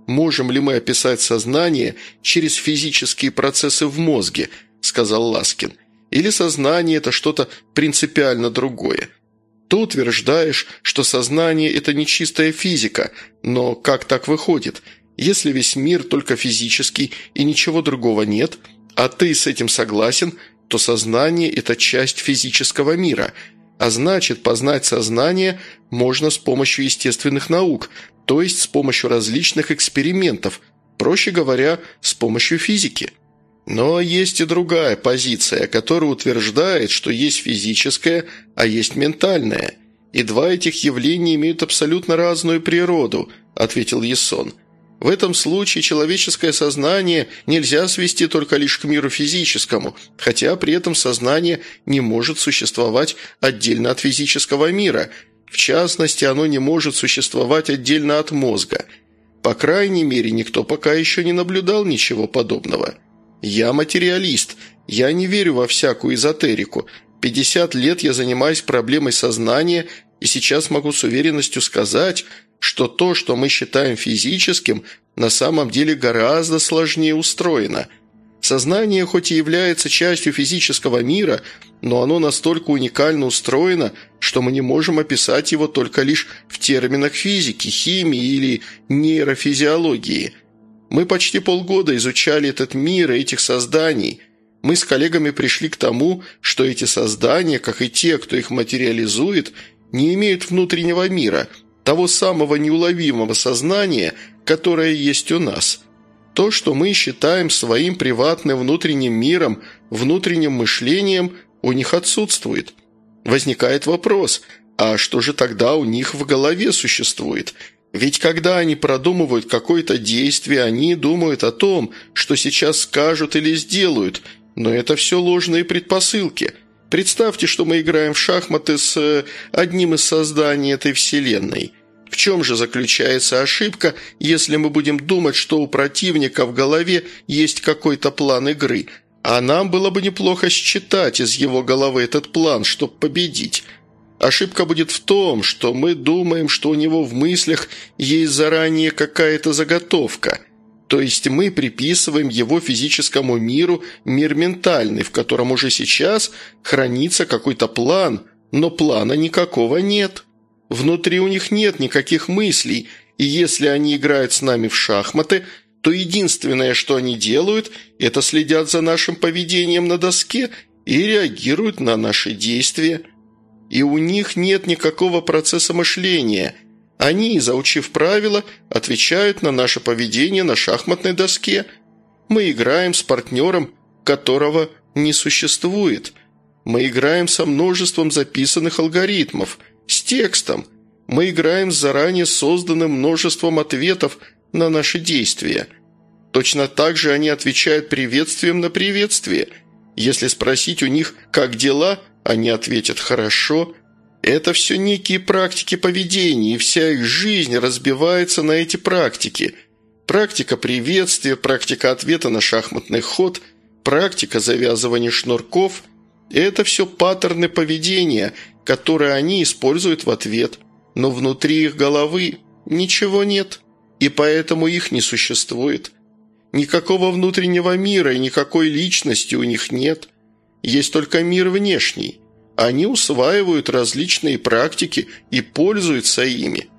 можем ли мы описать сознание через физические процессы в мозге», – сказал Ласкин. «Или сознание – это что-то принципиально другое. Ты утверждаешь, что сознание – это не чистая физика, но как так выходит? Если весь мир только физический и ничего другого нет, а ты с этим согласен, то сознание – это часть физического мира, а значит, познать сознание можно с помощью естественных наук, то есть с помощью различных экспериментов, проще говоря, с помощью физики. Но есть и другая позиция, которая утверждает, что есть физическое, а есть ментальное. И два этих явления имеют абсолютно разную природу», – ответил Ясон. «В этом случае человеческое сознание нельзя свести только лишь к миру физическому, хотя при этом сознание не может существовать отдельно от физического мира. В частности, оно не может существовать отдельно от мозга. По крайней мере, никто пока еще не наблюдал ничего подобного. Я материалист, я не верю во всякую эзотерику. 50 лет я занимаюсь проблемой сознания, и сейчас могу с уверенностью сказать, что то, что мы считаем физическим, на самом деле гораздо сложнее устроено. Сознание хоть и является частью физического мира, но оно настолько уникально устроено, что мы не можем описать его только лишь в терминах физики, химии или нейрофизиологии. Мы почти полгода изучали этот мир и этих созданий. Мы с коллегами пришли к тому, что эти создания, как и те, кто их материализует, не имеют внутреннего мира, того самого неуловимого сознания, которое есть у нас. То, что мы считаем своим приватным внутренним миром, внутренним мышлением, у них отсутствует. Возникает вопрос, а что же тогда у них в голове существует? Ведь когда они продумывают какое-то действие, они думают о том, что сейчас скажут или сделают, но это все ложные предпосылки. Представьте, что мы играем в шахматы с одним из созданий этой вселенной. В чем же заключается ошибка, если мы будем думать, что у противника в голове есть какой-то план игры, а нам было бы неплохо считать из его головы этот план, чтобы победить? Ошибка будет в том, что мы думаем, что у него в мыслях есть заранее какая-то заготовка. То есть мы приписываем его физическому миру мир ментальный, в котором уже сейчас хранится какой-то план, но плана никакого нет. Внутри у них нет никаких мыслей, и если они играют с нами в шахматы, то единственное, что они делают, это следят за нашим поведением на доске и реагируют на наши действия. И у них нет никакого процесса мышления. Они, заучив правила, отвечают на наше поведение на шахматной доске. Мы играем с партнером, которого не существует. Мы играем со множеством записанных алгоритмов, с текстом. Мы играем с заранее созданным множеством ответов на наши действия. Точно так же они отвечают приветствием на приветствие. Если спросить у них «как дела?», они ответят «хорошо». Это все некие практики поведения, и вся их жизнь разбивается на эти практики. Практика приветствия, практика ответа на шахматный ход, практика завязывания шнурков – это все паттерны поведения, которые они используют в ответ. Но внутри их головы ничего нет, и поэтому их не существует. Никакого внутреннего мира и никакой личности у них нет. Есть только мир внешний. Они усваивают различные практики и пользуются ими.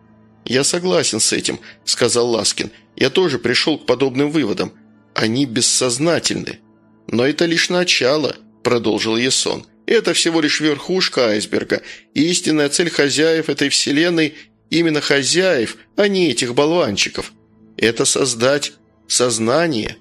«Я согласен с этим», – сказал Ласкин. «Я тоже пришел к подобным выводам. Они бессознательны». «Но это лишь начало», – продолжил Ясон. «Это всего лишь верхушка айсберга, и истинная цель хозяев этой вселенной – именно хозяев, а не этих болванчиков. Это создать сознание».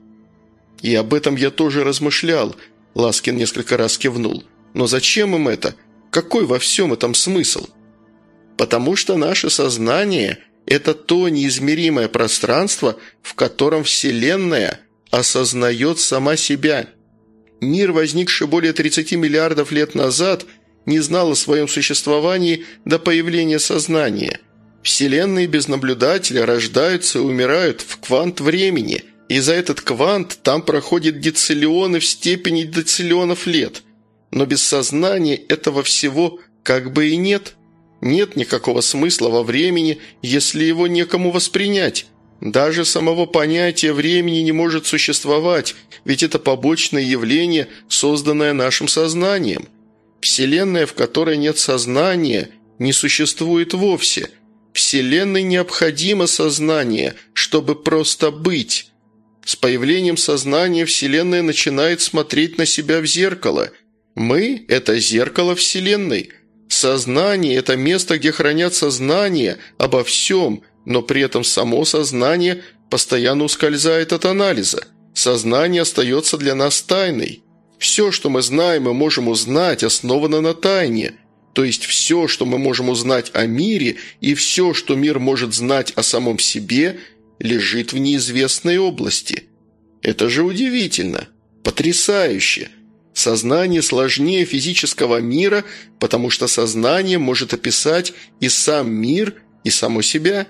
«И об этом я тоже размышлял», – Ласкин несколько раз кивнул. «Но зачем им это? Какой во всем этом смысл?» «Потому что наше сознание – это то неизмеримое пространство, в котором Вселенная осознает сама себя. Мир, возникший более 30 миллиардов лет назад, не знал о своем существовании до появления сознания. Вселенные без наблюдателя рождаются и умирают в квант времени, и за этот квант там проходят дециллионы в степени дециллионов лет. Но без сознания этого всего как бы и нет. Нет никакого смысла во времени, если его некому воспринять. Даже самого понятия времени не может существовать, ведь это побочное явление, созданное нашим сознанием. Вселенная, в которой нет сознания, не существует вовсе. Вселенной необходимо сознание, чтобы просто быть. С появлением сознания Вселенная начинает смотреть на себя в зеркало. Мы – это зеркало Вселенной. Сознание – это место, где хранятся знания обо всем, но при этом само сознание постоянно ускользает от анализа. Сознание остается для нас тайной. Все, что мы знаем и можем узнать, основано на тайне. То есть все, что мы можем узнать о мире, и все, что мир может знать о самом себе, лежит в неизвестной области. Это же удивительно, потрясающе. Сознание сложнее физического мира, потому что сознание может описать и сам мир, и само себя.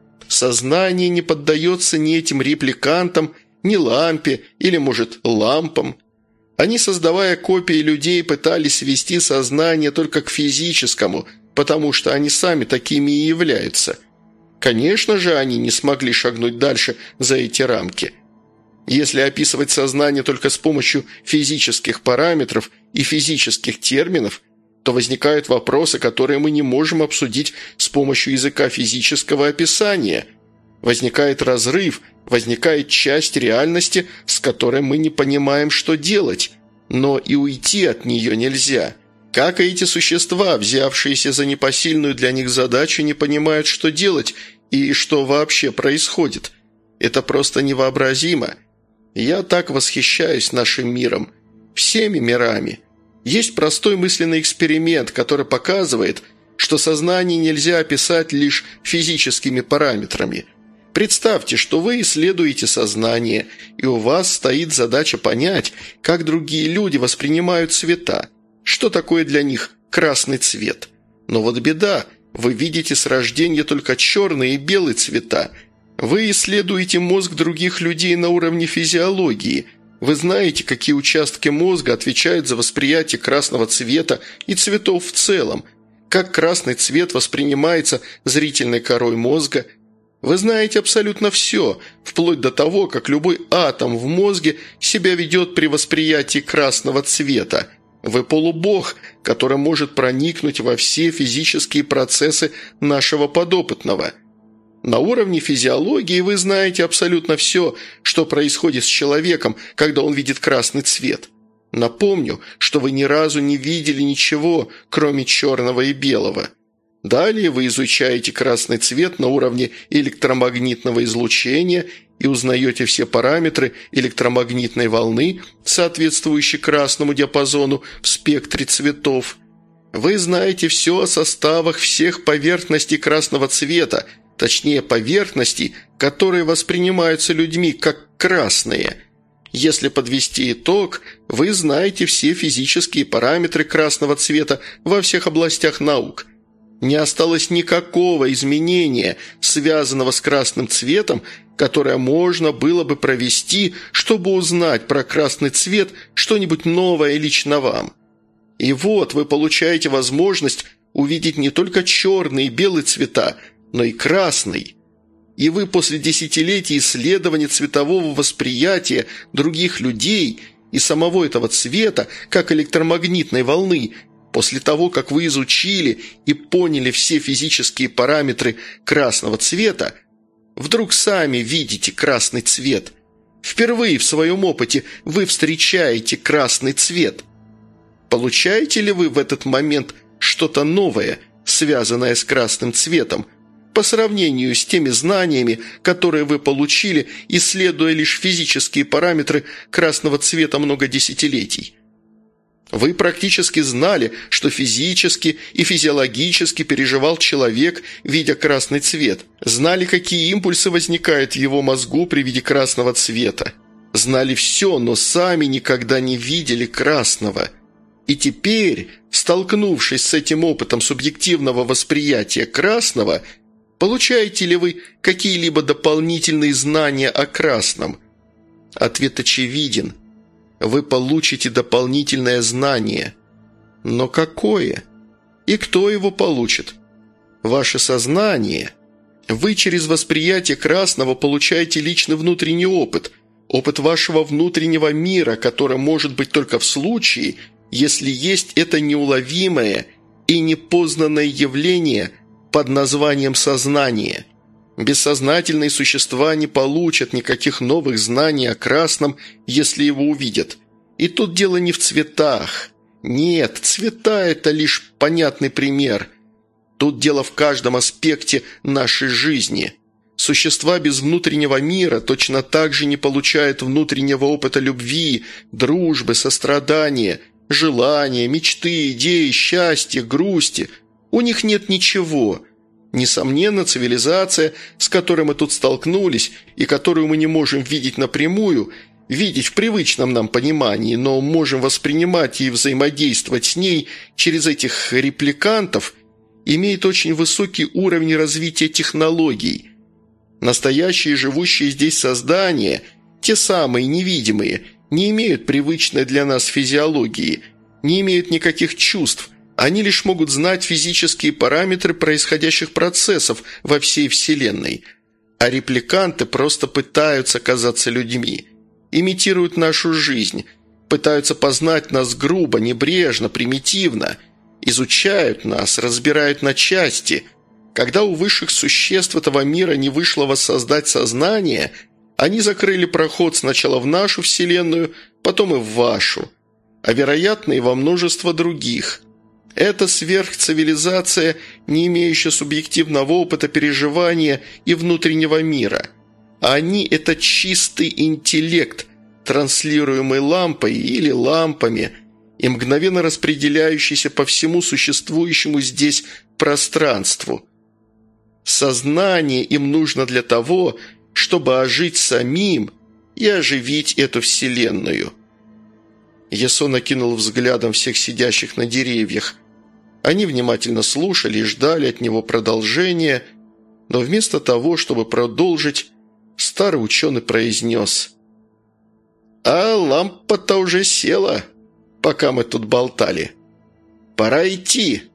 Сознание не поддается ни этим репликантам, ни лампе или, может, лампам. Они, создавая копии людей, пытались свести сознание только к физическому, потому что они сами такими и являются. Конечно же, они не смогли шагнуть дальше за эти рамки. Если описывать сознание только с помощью физических параметров и физических терминов, то возникают вопросы, которые мы не можем обсудить с помощью языка физического описания. Возникает разрыв, возникает часть реальности, с которой мы не понимаем, что делать, но и уйти от нее нельзя. Как и эти существа, взявшиеся за непосильную для них задачу, не понимают, что делать и что вообще происходит. Это просто невообразимо. Я так восхищаюсь нашим миром, всеми мирами. Есть простой мысленный эксперимент, который показывает, что сознание нельзя описать лишь физическими параметрами. Представьте, что вы исследуете сознание, и у вас стоит задача понять, как другие люди воспринимают цвета, что такое для них красный цвет. Но вот беда, вы видите с рождения только черный и белый цвета. Вы исследуете мозг других людей на уровне физиологии. Вы знаете, какие участки мозга отвечают за восприятие красного цвета и цветов в целом, как красный цвет воспринимается зрительной корой мозга. Вы знаете абсолютно все, вплоть до того, как любой атом в мозге себя ведет при восприятии красного цвета. Вы полубог, который может проникнуть во все физические процессы нашего подопытного. На уровне физиологии вы знаете абсолютно все, что происходит с человеком, когда он видит красный цвет. Напомню, что вы ни разу не видели ничего, кроме черного и белого. Далее вы изучаете красный цвет на уровне электромагнитного излучения и узнаете все параметры электромагнитной волны, соответствующие красному диапазону в спектре цветов. Вы знаете все о составах всех поверхностей красного цвета, точнее поверхностей, которые воспринимаются людьми как красные. Если подвести итог, вы знаете все физические параметры красного цвета во всех областях наук. Не осталось никакого изменения, связанного с красным цветом, которое можно было бы провести, чтобы узнать про красный цвет что-нибудь новое лично вам. И вот вы получаете возможность увидеть не только черный и белый цвета, но и красный. И вы после десятилетий исследования цветового восприятия других людей и самого этого цвета, как электромагнитной волны, после того, как вы изучили и поняли все физические параметры красного цвета, вдруг сами видите красный цвет. Впервые в своем опыте вы встречаете красный цвет. Получаете ли вы в этот момент что-то новое, связанное с красным цветом, по сравнению с теми знаниями, которые вы получили, исследуя лишь физические параметры красного цвета много десятилетий? Вы практически знали, что физически и физиологически переживал человек, видя красный цвет. Знали, какие импульсы возникают в его мозгу при виде красного цвета. Знали все, но сами никогда не видели красного. И теперь, столкнувшись с этим опытом субъективного восприятия красного, получаете ли вы какие-либо дополнительные знания о красном? Ответ очевиден. Вы получите дополнительное знание. Но какое? И кто его получит? Ваше сознание. Вы через восприятие красного получаете личный внутренний опыт, опыт вашего внутреннего мира, который может быть только в случае, если есть это неуловимое и непознанное явление под названием сознание. Бессознательные существа не получат никаких новых знаний о красном, если его увидят. И тут дело не в цветах. Нет, цвета – это лишь понятный пример. Тут дело в каждом аспекте нашей жизни. Существа без внутреннего мира точно так же не получают внутреннего опыта любви, дружбы, сострадания, желания, мечты, идеи, счастья, грусти. У них нет ничего. Несомненно, цивилизация, с которой мы тут столкнулись и которую мы не можем видеть напрямую, видеть в привычном нам понимании, но можем воспринимать и взаимодействовать с ней через этих репликантов, имеет очень высокий уровень развития технологий. Настоящие живущие здесь создания, те самые невидимые, не имеют привычной для нас физиологии, не имеют никаких чувств. Они лишь могут знать физические параметры происходящих процессов во всей Вселенной. А репликанты просто пытаются казаться людьми, имитируют нашу жизнь, пытаются познать нас грубо, небрежно, примитивно, изучают нас, разбирают на части. Когда у высших существ этого мира не вышло воссоздать сознание, они закрыли проход сначала в нашу Вселенную, потом и в вашу, а вероятно и во множество других. Это сверхцивилизация, не имеющая субъективного опыта переживания и внутреннего мира. А они – это чистый интеллект, транслируемый лампой или лампами, и мгновенно распределяющийся по всему существующему здесь пространству. Сознание им нужно для того, чтобы ожить самим и оживить эту Вселенную. Ясон окинул взглядом всех сидящих на деревьях. Они внимательно слушали и ждали от него продолжения, но вместо того, чтобы продолжить, старый ученый произнес: «А лампа-то уже села, пока мы тут болтали. Пора идти».